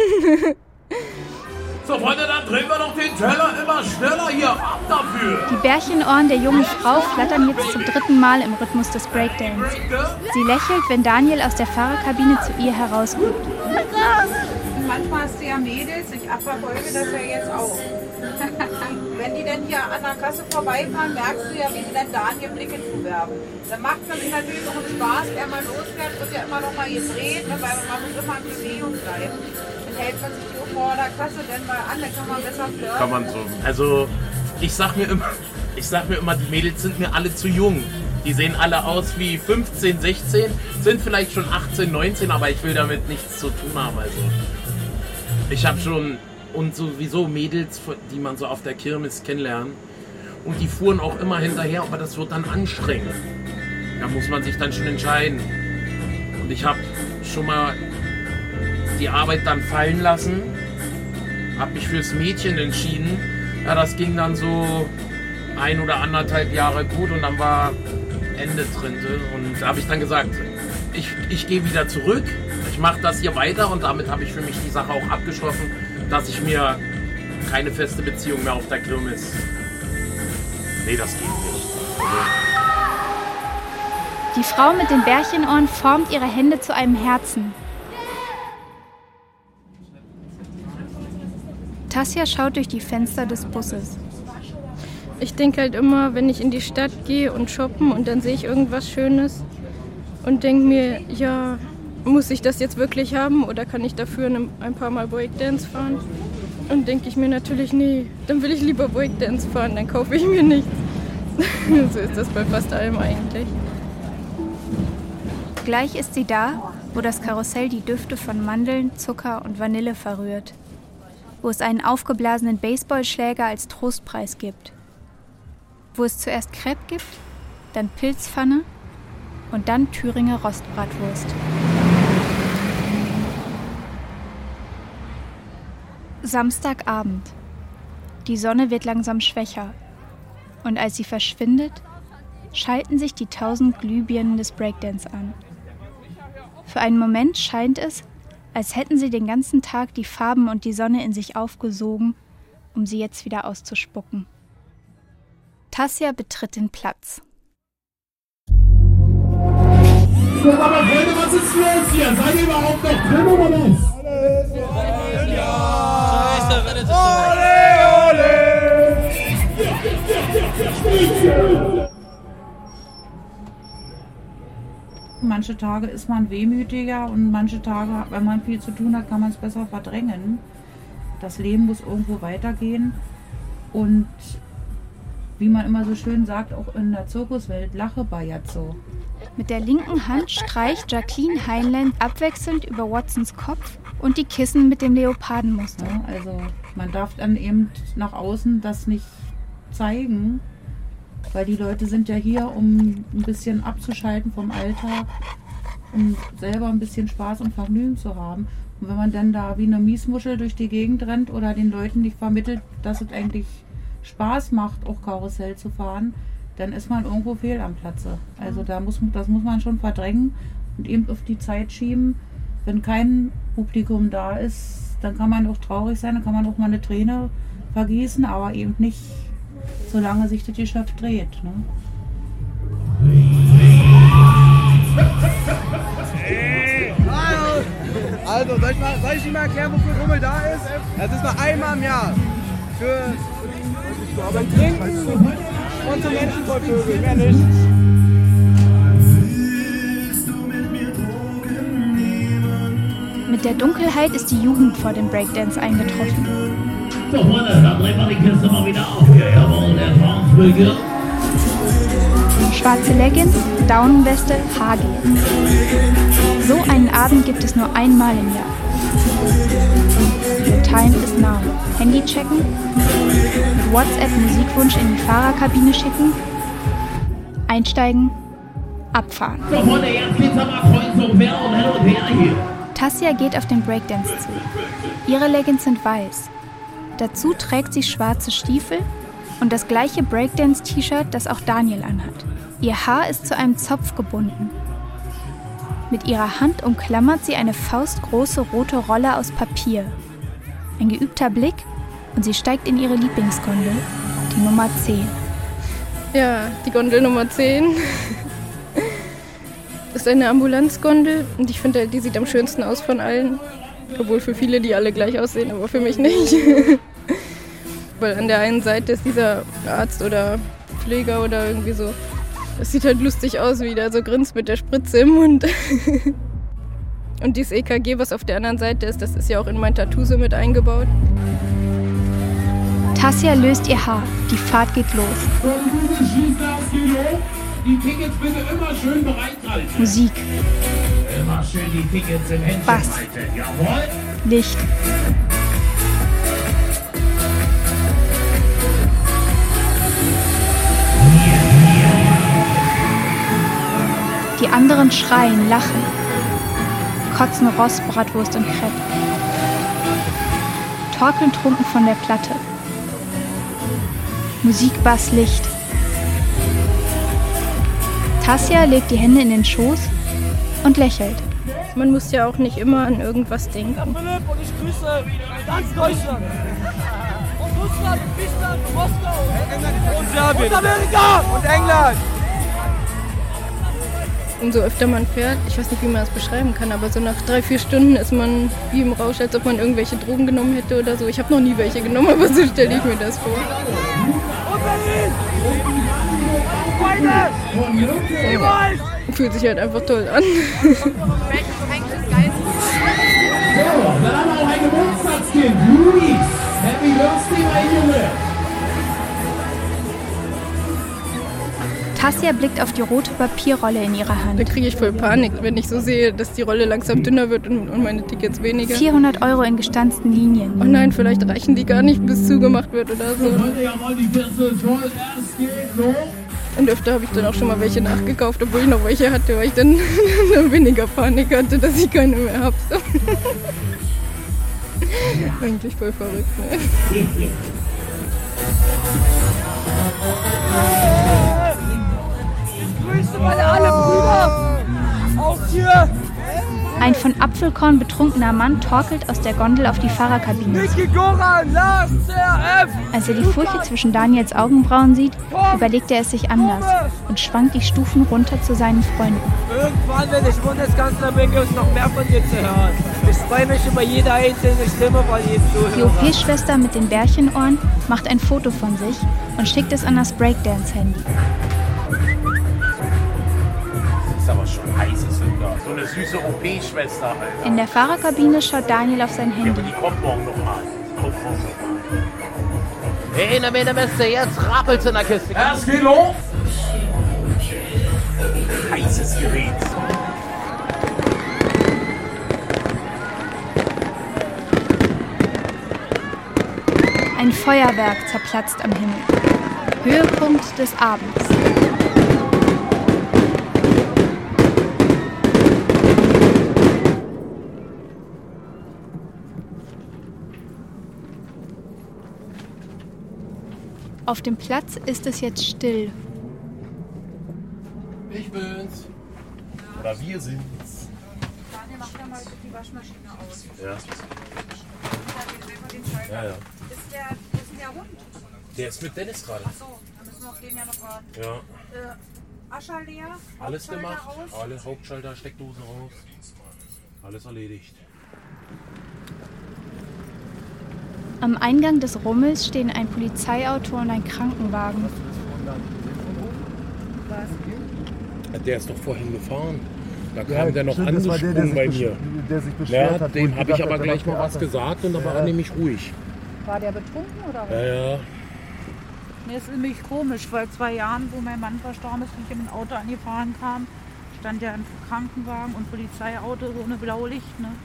S10: So, Freunde, dann drehen wir doch den Teller immer schneller hier ab dafür.
S1: Die Bärchenohren der jungen Frau flattern jetzt zum 3. Mal im Rhythmus des Breakdance. Sie lächelt, wenn Daniel aus der Fahrerkabine zu ihr herausguckt.
S6: Manchmal hast du ja Mädels, ich verfolge das ja jetzt auch. Wenn die dann hier an der Kasse vorbeifahren, merkst du ja, wie sie dann Daniel Blicke zuwerfen. Dann macht man sich natürlich auch einen Spaß, wer mal losfährt, wird ja immer noch mal gedreht, ne, weil man muss immer in Bewegung bleiben. Dann hält man sich so vor der Kasse dann mal an, dann kann man besser flirten.
S8: Kann man so. Also ich sag mir immer, die Mädels sind mir alle zu jung. Die sehen alle aus wie 15, 16, sind vielleicht schon 18, 19, aber ich will damit nichts zu tun haben. Also ich habe schon und sowieso Mädels, die man so auf der Kirmes kennenlernt. Und die fuhren auch immer hinterher, aber das wird dann anstrengend. Da muss man sich dann schon entscheiden. Und ich habe schon mal die Arbeit dann fallen lassen, habe mich fürs Mädchen entschieden. Ja, das ging dann so 1 oder 1,5 Jahre gut und dann war Ende drin. Und da habe ich dann gesagt, ich gehe wieder zurück, ich mache das hier weiter und damit habe ich für mich die Sache auch abgeschlossen, dass ich mir keine feste Beziehung mehr auf der Kirmes. Nee, das geht nicht.
S1: Die Frau mit den Bärchenohren formt ihre Hände zu einem Herzen. Tasja schaut durch die Fenster des Busses.
S11: Ich denke halt immer, wenn ich in die Stadt gehe und shoppen und dann sehe ich irgendwas Schönes und denke mir, ja, muss ich das jetzt wirklich haben oder kann ich dafür ein paar Mal Breakdance fahren? Und denke ich mir natürlich, nee, dann will ich lieber Breakdance fahren, dann kaufe ich mir nichts. So ist das bei fast allem eigentlich.
S1: Gleich ist sie da, wo das Karussell die Düfte von Mandeln, Zucker und Vanille verrührt. Wo es einen aufgeblasenen Baseballschläger als Trostpreis gibt. Wo es zuerst Crepe gibt, dann Pilzpfanne und dann Thüringer Rostbratwurst. Samstagabend. Die Sonne wird langsam schwächer. Und als sie verschwindet, schalten sich die 1000 Glühbirnen des Breakdance an. Für einen Moment scheint es, als hätten sie den ganzen Tag die Farben und die Sonne in sich aufgesogen, um sie jetzt wieder auszuspucken. Tasja betritt den Platz.
S10: So, aber Freunde, was ist los hier? Seid ihr überhaupt noch drin oder was?
S6: Manche Tage ist man wehmütiger und manche Tage, wenn man viel zu tun hat, kann man es besser verdrängen. Das Leben muss irgendwo weitergehen und wie man immer so schön sagt, auch in der Zirkuswelt, lache Bajazzo.
S1: Mit der linken Hand streicht Jacqueline Heinlein abwechselnd über Watsons Kopf und die Kissen mit dem Leopardenmuster.
S6: Ja, also man darf dann eben nach außen das nicht zeigen, weil die Leute sind ja hier, um ein bisschen abzuschalten vom Alltag, um selber ein bisschen Spaß und Vergnügen zu haben. Und wenn man dann da wie eine Miesmuschel durch die Gegend rennt oder den Leuten nicht vermittelt, dass es eigentlich Spaß macht, auch Karussell zu fahren, dann ist man irgendwo fehl am Platze. Also das muss man schon verdrängen und eben auf die Zeit schieben. Wenn kein Publikum da ist, dann kann man auch traurig sein, dann kann man auch mal eine Träne vergießen, aber eben nicht, solange sich das Geschäft dreht. Ne?
S7: Also, soll ich Ihnen mal erklären, wofür Rummel da ist? Das ist nur einmal im Jahr. Für zum Trinken und zum Menschenvollvögeln, mehr nicht.
S1: Mit der Dunkelheit ist die Jugend vor dem Breakdance eingetroffen.
S10: So, Freunde, dann drehen wir die Kiste mal wieder auf hier. Jawohl, der Traunsbügel.
S1: Schwarze Leggings, Daunenweste, Haargel. So einen Abend gibt es nur einmal im Jahr. The time is now. Handy checken, mit WhatsApp Musikwunsch in die Fahrerkabine schicken, einsteigen, abfahren.
S10: So, Freunde, jetzt geht's aber kreuz und quer und hin und her hier.
S1: Tassia geht auf den Breakdance zu. Ihre Leggings sind weiß. Dazu trägt sie schwarze Stiefel und das gleiche Breakdance-T-Shirt, das auch Daniel anhat. Ihr Haar ist zu einem Zopf gebunden. Mit ihrer Hand umklammert sie eine faustgroße rote Rolle aus Papier. Ein geübter Blick und sie steigt in ihre Lieblingsgondel, die Nummer 10.
S11: Ja, die Gondel Nummer 10. Das ist eine Ambulanzgondel und ich finde, die sieht am schönsten aus von allen. Obwohl für viele die alle gleich aussehen, aber für mich nicht. Weil an der einen Seite ist dieser Arzt oder Pfleger oder irgendwie so. Das sieht halt lustig aus, wie der so grinst mit der Spritze im Mund. Und dieses EKG, was auf der anderen Seite ist, das ist ja auch in mein Tattoo so mit eingebaut.
S1: Tassia löst ihr Haar. Die Fahrt geht los.
S10: Die Tickets bitte immer schön bereithalten.
S1: Musik.
S10: Immer schön die Tickets im Händchen
S1: Bass.
S10: halten. Jawohl.
S1: Licht. Die anderen schreien, lachen, kotzen Rost, Bratwurst und Crepe. Torkeln trunken von der Platte. Musik, Bass, Licht. Tassia legt die Hände in den Schoß und lächelt.
S11: Man muss ja auch nicht immer an irgendwas denken.
S7: Philipp und ich grüße ganz Deutschland. Und Russland, Fischland, Moskau. Und Serbien. Und Amerika. Und England.
S11: Umso öfter man fährt, ich weiß nicht, wie man das beschreiben kann, aber so nach 3-4 Stunden ist man wie im Rausch, als ob man irgendwelche Drogen genommen hätte oder so. Ich habe noch nie welche genommen, aber so stelle ich mir das vor.
S7: Und Berlin.
S11: Fühlt sich halt einfach toll an.
S10: So, dann haben wir auch ein Geburtstagskind. Luis, Happy Birthday, mein Junge.
S1: Tassia blickt auf die rote Papierrolle in ihrer Hand.
S11: Da kriege ich voll Panik, wenn ich so sehe, dass die Rolle langsam dünner wird und meine Tickets weniger.
S1: 400 € in gestanzten Linien.
S11: Oh nein, vielleicht reichen die gar nicht, bis zugemacht wird oder so. Und öfter habe ich dann auch schon mal welche nachgekauft, obwohl ich noch welche hatte, weil ich dann weniger Panik hatte, dass ich keine mehr habe. Eigentlich voll verrückt, ne?
S7: Grüße meine alle Brüder aus hier.
S1: Ein von Apfelkorn betrunkener Mann torkelt aus der Gondel auf die Fahrerkabine.
S7: Niki Goran, Lars, CRF.
S1: Als er die Furche zwischen Daniels Augenbrauen sieht, überlegt er es sich anders und schwankt die Stufen runter zu seinen Freunden.
S7: Irgendwann, wenn ich Bundeskanzler bin, gibt es noch mehr von dir zu hören. Ich freue mich über jede einzelne Stimme von jedem
S1: Die
S7: Zuhörer.
S1: OP-Schwester mit den Bärchenohren macht ein Foto von sich und schickt es an das Breakdance-Handy.
S2: Das ist aber schon heißes Hünger. So eine süße OP-Schwester, Alter.
S1: In der Fahrerkabine schaut Daniel auf sein
S2: Ja,
S1: Handy.
S2: aber die kommt morgen nochmal.
S3: Hey, na meine Messe, jetzt rappelt's in der Kiste.
S2: Es geht los! Heißes Gerät.
S1: Ein Feuerwerk zerplatzt am Himmel. Höhepunkt des Abends. Auf dem Platz ist es jetzt still.
S3: Ich bin's.
S2: Oder wir sind's.
S12: Daniel, mach da mal die Waschmaschine aus.
S2: Ja. Ja, ja.
S12: Wo ist der Hund?
S2: Der ist mit Dennis gerade.
S12: Achso, dann müssen wir auf den ja noch warten.
S2: Ja.
S12: Ascher leer.
S2: Alles
S12: Hauptschalter
S2: gemacht.
S12: raus.
S2: Alle Hauptschalter, Steckdosen raus. Alles erledigt.
S1: Am Eingang des Rummels stehen ein Polizeiauto und ein Krankenwagen.
S8: Der ist doch vorhin gefahren. Da kam
S14: Ja,
S8: der noch
S14: stimmt, das war der,
S8: angesprungen
S14: der
S8: bei
S14: sich
S8: mir.
S14: der sich beschwert
S8: Ja,
S14: hat, wo
S8: dem
S14: ich
S8: habe ich
S14: gesagt
S8: aber
S14: habe,
S8: gleich
S14: der
S8: mal
S14: macht
S8: was
S14: Theater.
S8: gesagt und da war er nämlich ruhig.
S6: War der betrunken oder was?
S4: Ja.
S6: Nee, ist nämlich komisch, weil 2 Jahren, wo mein Mann verstorben ist, und ich mit dem Auto angefahren kam, stand ja ein Krankenwagen und Polizeiauto so ohne blaue Licht, ne?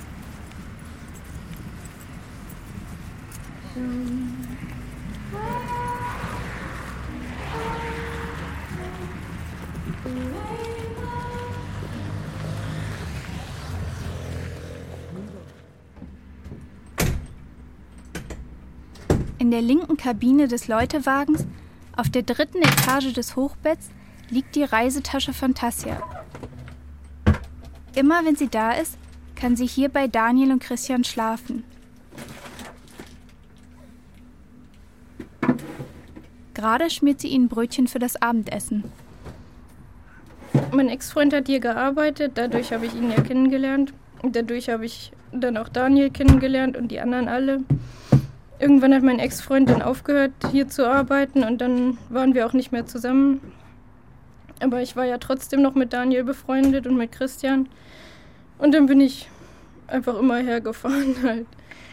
S1: In der linken Kabine des Leutewagens, auf der 3. Etage des Hochbetts, liegt die Reisetasche von Tasja. Immer wenn sie da ist, kann sie hier bei Daniel und Christian schlafen. Gerade schmiert sie ihnen Brötchen für das Abendessen.
S11: Mein Ex-Freund hat hier gearbeitet, dadurch habe ich ihn ja kennengelernt. Und dadurch habe ich dann auch Daniel kennengelernt und die anderen alle. Irgendwann hat mein Ex-Freund dann aufgehört, hier zu arbeiten und dann waren wir auch nicht mehr zusammen. Aber ich war ja trotzdem noch mit Daniel befreundet und mit Christian. Und dann bin ich einfach immer hergefahren halt.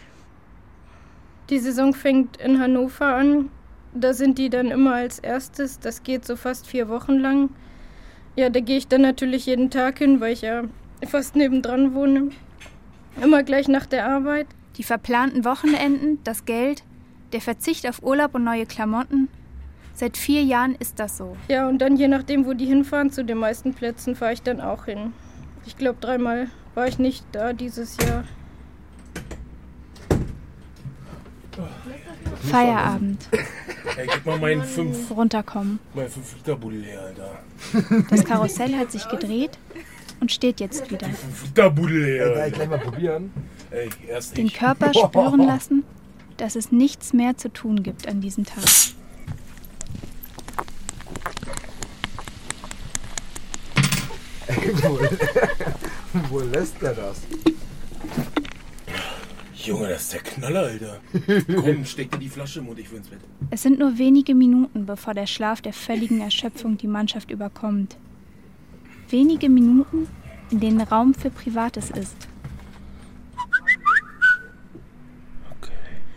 S11: Die Saison fängt in Hannover an. Da sind die dann immer als erstes. Das geht so fast 4 Wochen lang. Ja, da gehe ich dann natürlich jeden Tag hin, weil ich ja fast nebendran wohne. Immer gleich nach der Arbeit.
S1: Die verplanten Wochenenden, das Geld, der Verzicht auf Urlaub und neue Klamotten. Seit 4 Jahren ist das so.
S11: Ja, und dann je nachdem, wo die hinfahren, zu den meisten Plätzen fahre ich dann auch hin. Ich glaube, 3-mal war ich nicht da dieses Jahr.
S1: Feierabend.
S4: Ey, gib mal meinen 5
S1: Runterkommen.
S4: Liter Buddel her, Alter.
S1: Das Karussell hat sich gedreht und steht jetzt wieder.
S4: 5 Liter Buddel her.
S7: Ey, gleich mal probieren.
S4: Ey, erst
S1: Den
S4: ich.
S1: Körper spüren lassen, dass es nichts mehr zu tun gibt an diesem Tag.
S7: Wo lässt der das?
S4: Junge, das ist der Knaller, Alter. Komm, steck dir die Flasche im Mund, ich will ins Bett.
S1: Es sind nur wenige Minuten, bevor der Schlaf der völligen Erschöpfung die Mannschaft überkommt. Wenige Minuten, in denen Raum für Privates ist.
S4: Okay.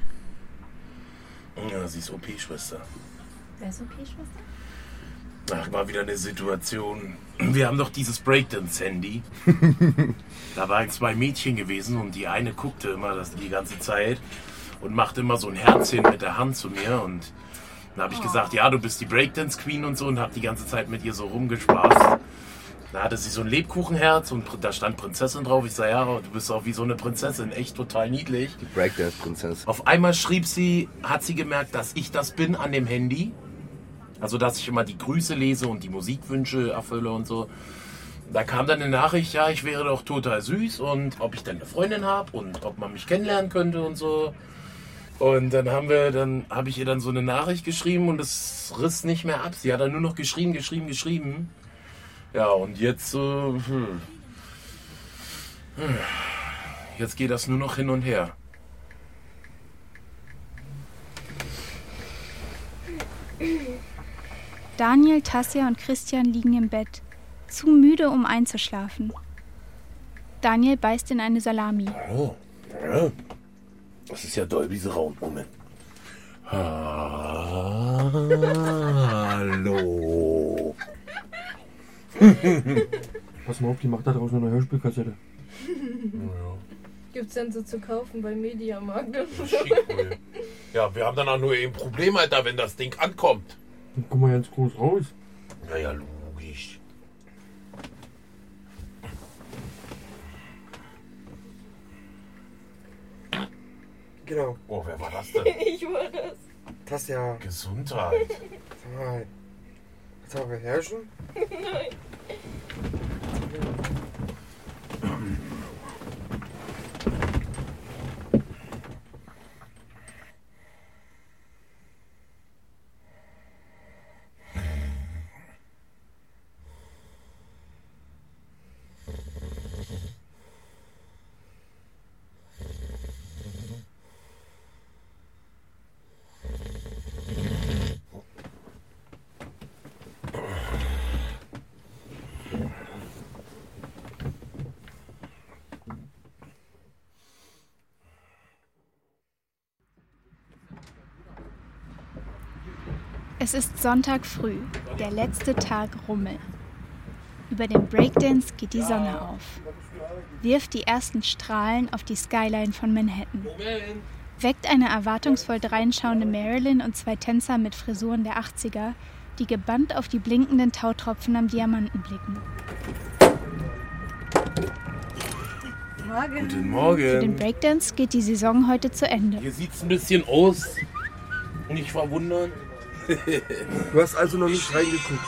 S4: Ja, sie ist OP-Schwester.
S5: Wer ist OP-Schwester?
S4: Ach, mal wieder eine Situation. Wir haben doch dieses Breakdance-Handy. Da waren 2 Mädchen gewesen und die eine guckte immer das die ganze Zeit und machte immer so ein Herzchen mit der Hand zu mir. Und dann habe ich gesagt, ja, du bist die Breakdance-Queen und so, und habe die ganze Zeit mit ihr so rumgespaßt. Da hatte sie so ein Lebkuchenherz und da stand Prinzessin drauf. Ich sage, ja, du bist auch wie so eine Prinzessin, echt total niedlich.
S7: Die Breakdance-Prinzessin.
S4: Auf einmal hat sie gemerkt, dass ich das bin an dem Handy. Also, dass ich immer die Grüße lese und die Musikwünsche erfülle und so. Da kam dann eine Nachricht, ja, ich wäre doch total süß und ob ich denn eine Freundin habe und ob man mich kennenlernen könnte und so. Und dann habe ich ihr dann so eine Nachricht geschrieben und es riss nicht mehr ab. Sie hat dann nur noch geschrieben. Ja, und jetzt jetzt geht das nur noch hin und her.
S1: Daniel, Tasja und Christian liegen im Bett, zu müde, um einzuschlafen. Daniel beißt in eine Salami.
S4: Oh, ja. Das ist ja Dolby Surround. Moment. Hallo.
S7: Pass mal auf, die macht da draußen eine Hörspielkassette.
S11: Gibt's denn so zu kaufen bei Mediamarkt?
S8: Ja, wir haben dann auch nur ein Problem, Alter, wenn das Ding ankommt.
S7: Dann guck mal ganz groß raus.
S8: Ja, logisch.
S7: Genau.
S8: Oh, wer war das denn?
S11: Ich war das.
S7: Das ja.
S8: Gesundheit.
S7: Sag mal, kannst du mal beherrschen?
S11: Nein.
S1: Es ist Sonntag früh, der letzte Tag Rummel. Über dem Breakdance geht die Sonne auf, wirft die ersten Strahlen auf die Skyline von Manhattan, weckt eine erwartungsvoll dreinschauende Marilyn und 2 Tänzer mit Frisuren der 80er, die gebannt auf die blinkenden Tautropfen am Diamanten blicken.
S4: Guten Morgen.
S1: Für den Breakdance geht die Saison heute zu Ende.
S4: Hier sieht's ein bisschen aus. Nicht verwundern.
S7: Du hast also noch nicht reingeguckt.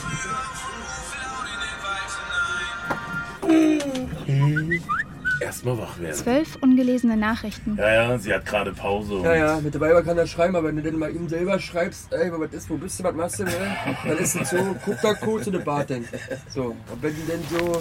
S4: Erstmal wach werden.
S1: 12 ungelesene Nachrichten.
S4: Ja, sie hat gerade Pause.
S7: Ja, mit der Weiber kann er schreiben, aber wenn du denn mal ihm selber schreibst, ey, was ist, wo bist du, was machst du, ne? Dann ist es so, guck da kurz zu der Bart denn. So, und wenn die denn so...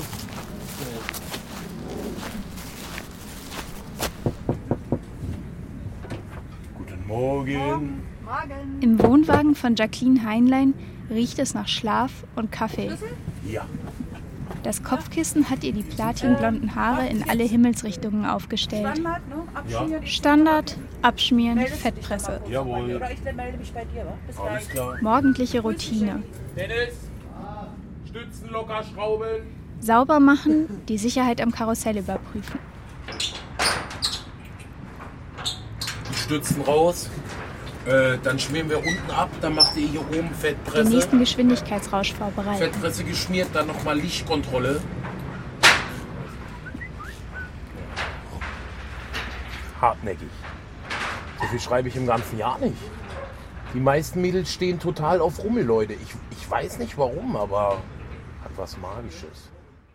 S4: Guten Morgen.
S1: Im Wohnwagen von Jacqueline Heinlein riecht es nach Schlaf und Kaffee.
S4: Ja.
S1: Das Kopfkissen hat ihr die platinblonden Haare in alle Himmelsrichtungen aufgestellt. Standard, abschmieren, Fettpresse.
S4: Jawohl.
S6: Oder ich melde mich bei dir, wa? Bis
S4: Alles
S6: gleich.
S4: klar.
S1: Morgendliche Routine.
S4: Dennis, Stützen locker schrauben.
S1: Sauber machen, die Sicherheit am Karussell überprüfen.
S4: Die Stützen raus. Dann schmieren wir unten ab, dann macht ihr hier oben Fettpresse.
S1: Den nächsten Geschwindigkeitsrausch vorbereiten.
S4: Fettpresse geschmiert, dann nochmal Lichtkontrolle. Hartnäckig. So viel schreibe ich im ganzen Jahr nicht. Die meisten Mädels stehen total auf Rummel, Leute. Ich weiß nicht warum, aber hat was Magisches.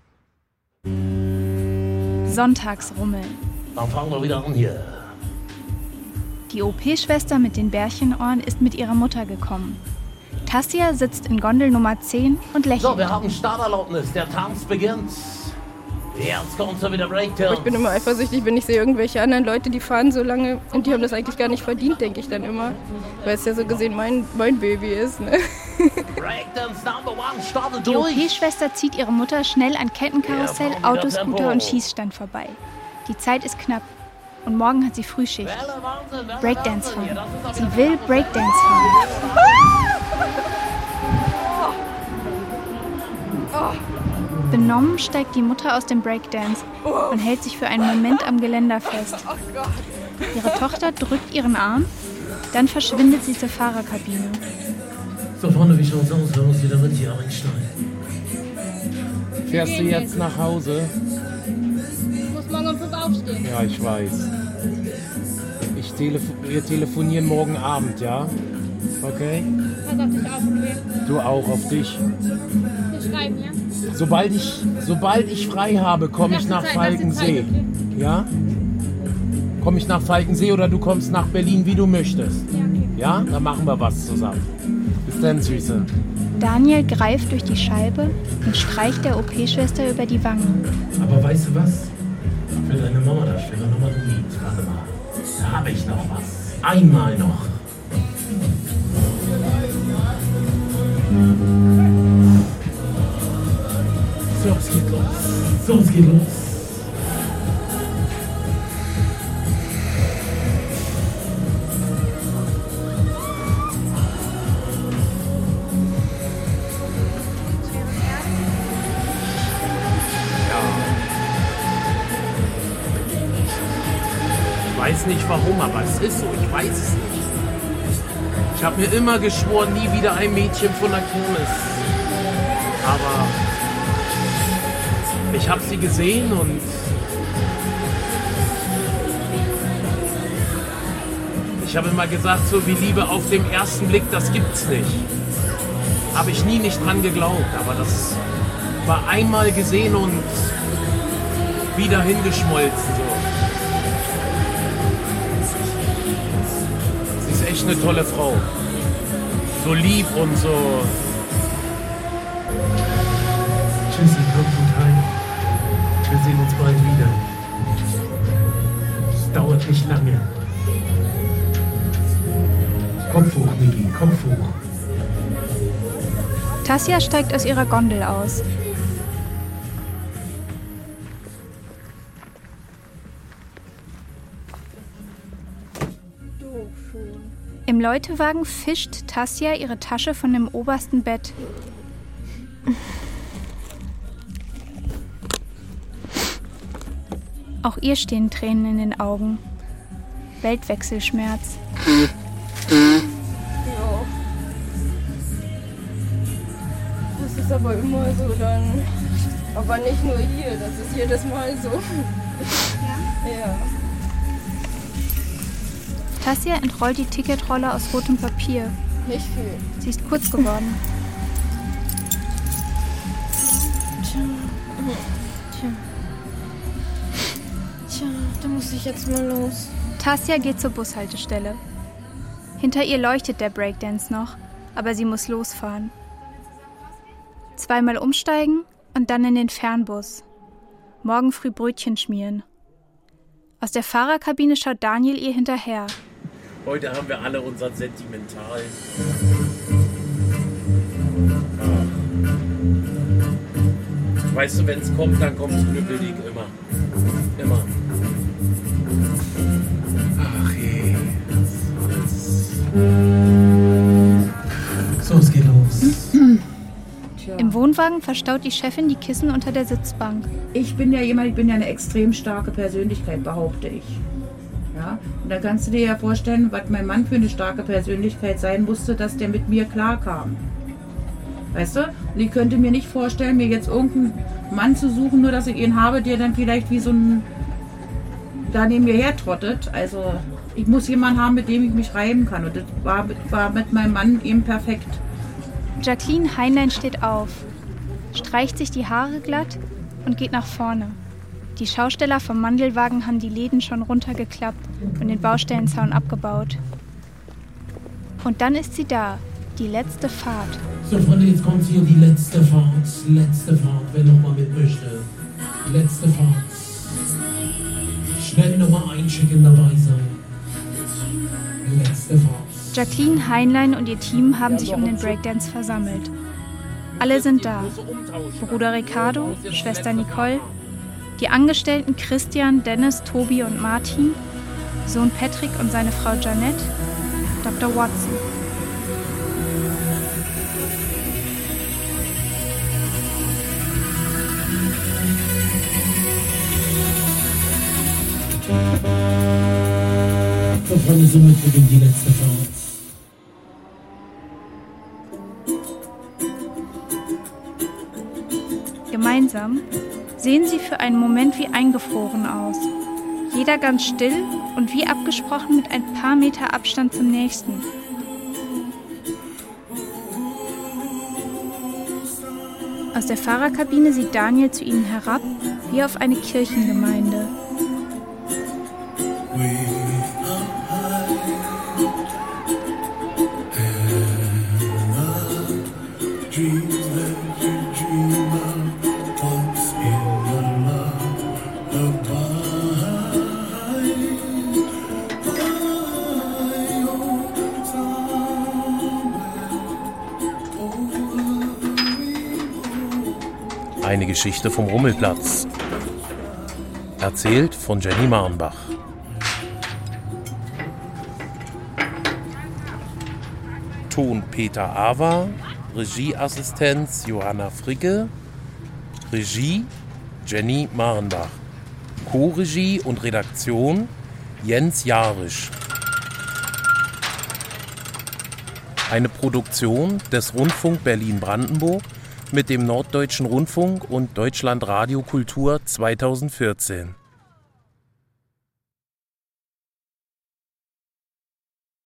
S1: Sonntagsrummeln.
S10: Dann fangen wir wieder an hier.
S1: Die OP-Schwester mit den Bärchenohren ist mit ihrer Mutter gekommen. Tassia sitzt in Gondel Nummer 10 und lächelt.
S10: So, wir haben Starterlaubnis. Der Tanz beginnt. Jetzt kommt so wieder Breakdance.
S11: Ich bin immer eifersüchtig, wenn ich sehe irgendwelche anderen Leute, die fahren so lange und die haben das eigentlich gar nicht verdient, denke ich dann immer. Weil es ja so gesehen mein Baby ist. Ne?
S10: Breakdance Number 1 startet
S1: Die
S10: durch.
S1: OP-Schwester zieht ihre Mutter schnell an Kettenkarussell,
S10: Ja, komm, wieder
S1: Autoscooter
S10: Tempo.
S1: und Schießstand vorbei. Die Zeit ist knapp und morgen hat sie Frühschicht. Breakdance fahren. Sie will Breakdance fahren. Benommen steigt die Mutter aus dem Breakdance und hält sich für einen Moment am Geländer fest. Ihre Tochter drückt ihren Arm, dann verschwindet sie zur Fahrerkabine.
S10: So, Freunde, wie schaut's aus? Wer muss wieder mit hier einsteigen?
S8: Fährst du jetzt nach Hause?
S11: Ich muss morgen um 5 aufstehen.
S8: Ja, ich weiß. Wir telefonieren morgen Abend, ja? Okay?
S11: Pass auf dich auf, okay?
S8: Du auch, auf dich.
S11: Wir schreiben, ja?
S8: Sobald ich frei habe, komme ich nach Falkensee. Ja? Komme ich nach Falkensee oder du kommst nach Berlin, wie du möchtest. Ja? Dann machen wir was zusammen. Bis dann, Süße.
S1: Daniel greift durch die Scheibe und streicht der OP-Schwester über die Wangen.
S10: Aber weißt du was? Für deine Mama da steht noch mal ein Lied. Warte mal. Da habe ich noch was. Einmal noch. So, es geht los. So, es geht los.
S8: Ich weiß nicht warum, aber es ist so. Ich weiß es nicht. Ich habe mir immer geschworen, nie wieder ein Mädchen von der Kirmes. Aber ich habe sie gesehen und ich habe immer gesagt, so wie Liebe auf den ersten Blick, das gibt's nicht. Habe ich nie nicht dran geglaubt, aber das war einmal gesehen und wieder hingeschmolzen. So. Sie ist echt eine tolle Frau. So lieb und so.
S10: Tschüssi, komm gut heim. Wir sehen uns bald wieder. Es dauert nicht lange. Kopf hoch, Miki, Kopf hoch.
S1: Tassia steigt aus ihrer Gondel aus. Im Im Leutewagen fischt Tasja ihre Tasche von dem obersten Bett. Auch ihr stehen Tränen in den Augen. Weltwechselschmerz.
S11: Ja. Das ist aber immer so dann. Aber nicht nur hier, das ist jedes Mal so. Ja.
S1: Tasja entrollt die Ticketrolle aus rotem Papier.
S11: Nicht viel.
S1: Sie ist kurz geworden.
S11: Tja, da muss ich jetzt mal los.
S1: Tasja geht zur Bushaltestelle. Hinter ihr leuchtet der Breakdance noch, aber sie muss losfahren. 2-mal umsteigen und dann in den Fernbus. Morgen früh Brötchen schmieren. Aus der Fahrerkabine schaut Daniel ihr hinterher.
S8: Heute haben wir alle unseren sentimentalen. Weißt du, wenn es kommt, dann kommt es knüppelig immer. Immer.
S10: Ach je. So, es geht los.
S1: Im Wohnwagen verstaut die Chefin die Kissen unter der Sitzbank.
S6: Ich bin ja eine extrem starke Persönlichkeit, behaupte ich. Ja? Und da kannst du dir ja vorstellen, was mein Mann für eine starke Persönlichkeit sein musste, dass der mit mir klarkam. Weißt du? Und ich könnte mir nicht vorstellen, mir jetzt irgendeinen Mann zu suchen, nur dass ich ihn habe, der dann vielleicht wie so ein da neben mir hertrottet. Also ich muss jemanden haben, mit dem ich mich reiben kann. Und das war mit meinem Mann eben perfekt.
S1: Jacqueline Heinlein steht auf, streicht sich die Haare glatt und geht nach vorne. Die Schausteller vom Mandelwagen haben die Läden schon runtergeklappt und den Baustellenzaun abgebaut. Und dann ist sie da, die letzte Fahrt.
S10: So, Freunde, jetzt kommt hier die letzte Fahrt. Letzte Fahrt, wer nochmal mit möchte. Letzte Fahrt. Schnell Nummer einschicken, dabei sein. Letzte Fahrt.
S1: Jacqueline Heinlein und ihr Team haben sich um den Breakdance versammelt. Alle sind da. Bruder Ricardo, Schwester Nicole, die Angestellten Christian, Dennis, Tobi und Martin, Sohn Patrick und seine Frau Janette, Dr. Watson.
S10: So, Freunde, somit beginnt die letzte Fahrt.
S1: Gemeinsam sehen sie für einen Moment wie eingefroren aus. Jeder ganz still und wie abgesprochen mit ein paar Meter Abstand zum Nächsten. Aus der Fahrerkabine sieht Daniel zu ihnen herab, wie auf eine Kirchengemeinde.
S4: Eine Geschichte vom Rummelplatz. Erzählt von Jenny Marnbach. Ton Peter Awa, Regieassistenz Johanna Fricke, Regie Jenny Marnbach, Co-Regie und Redaktion Jens Jarisch. Eine Produktion des Rundfunk Berlin-Brandenburg mit dem Norddeutschen Rundfunk und Deutschlandradio Kultur 2014.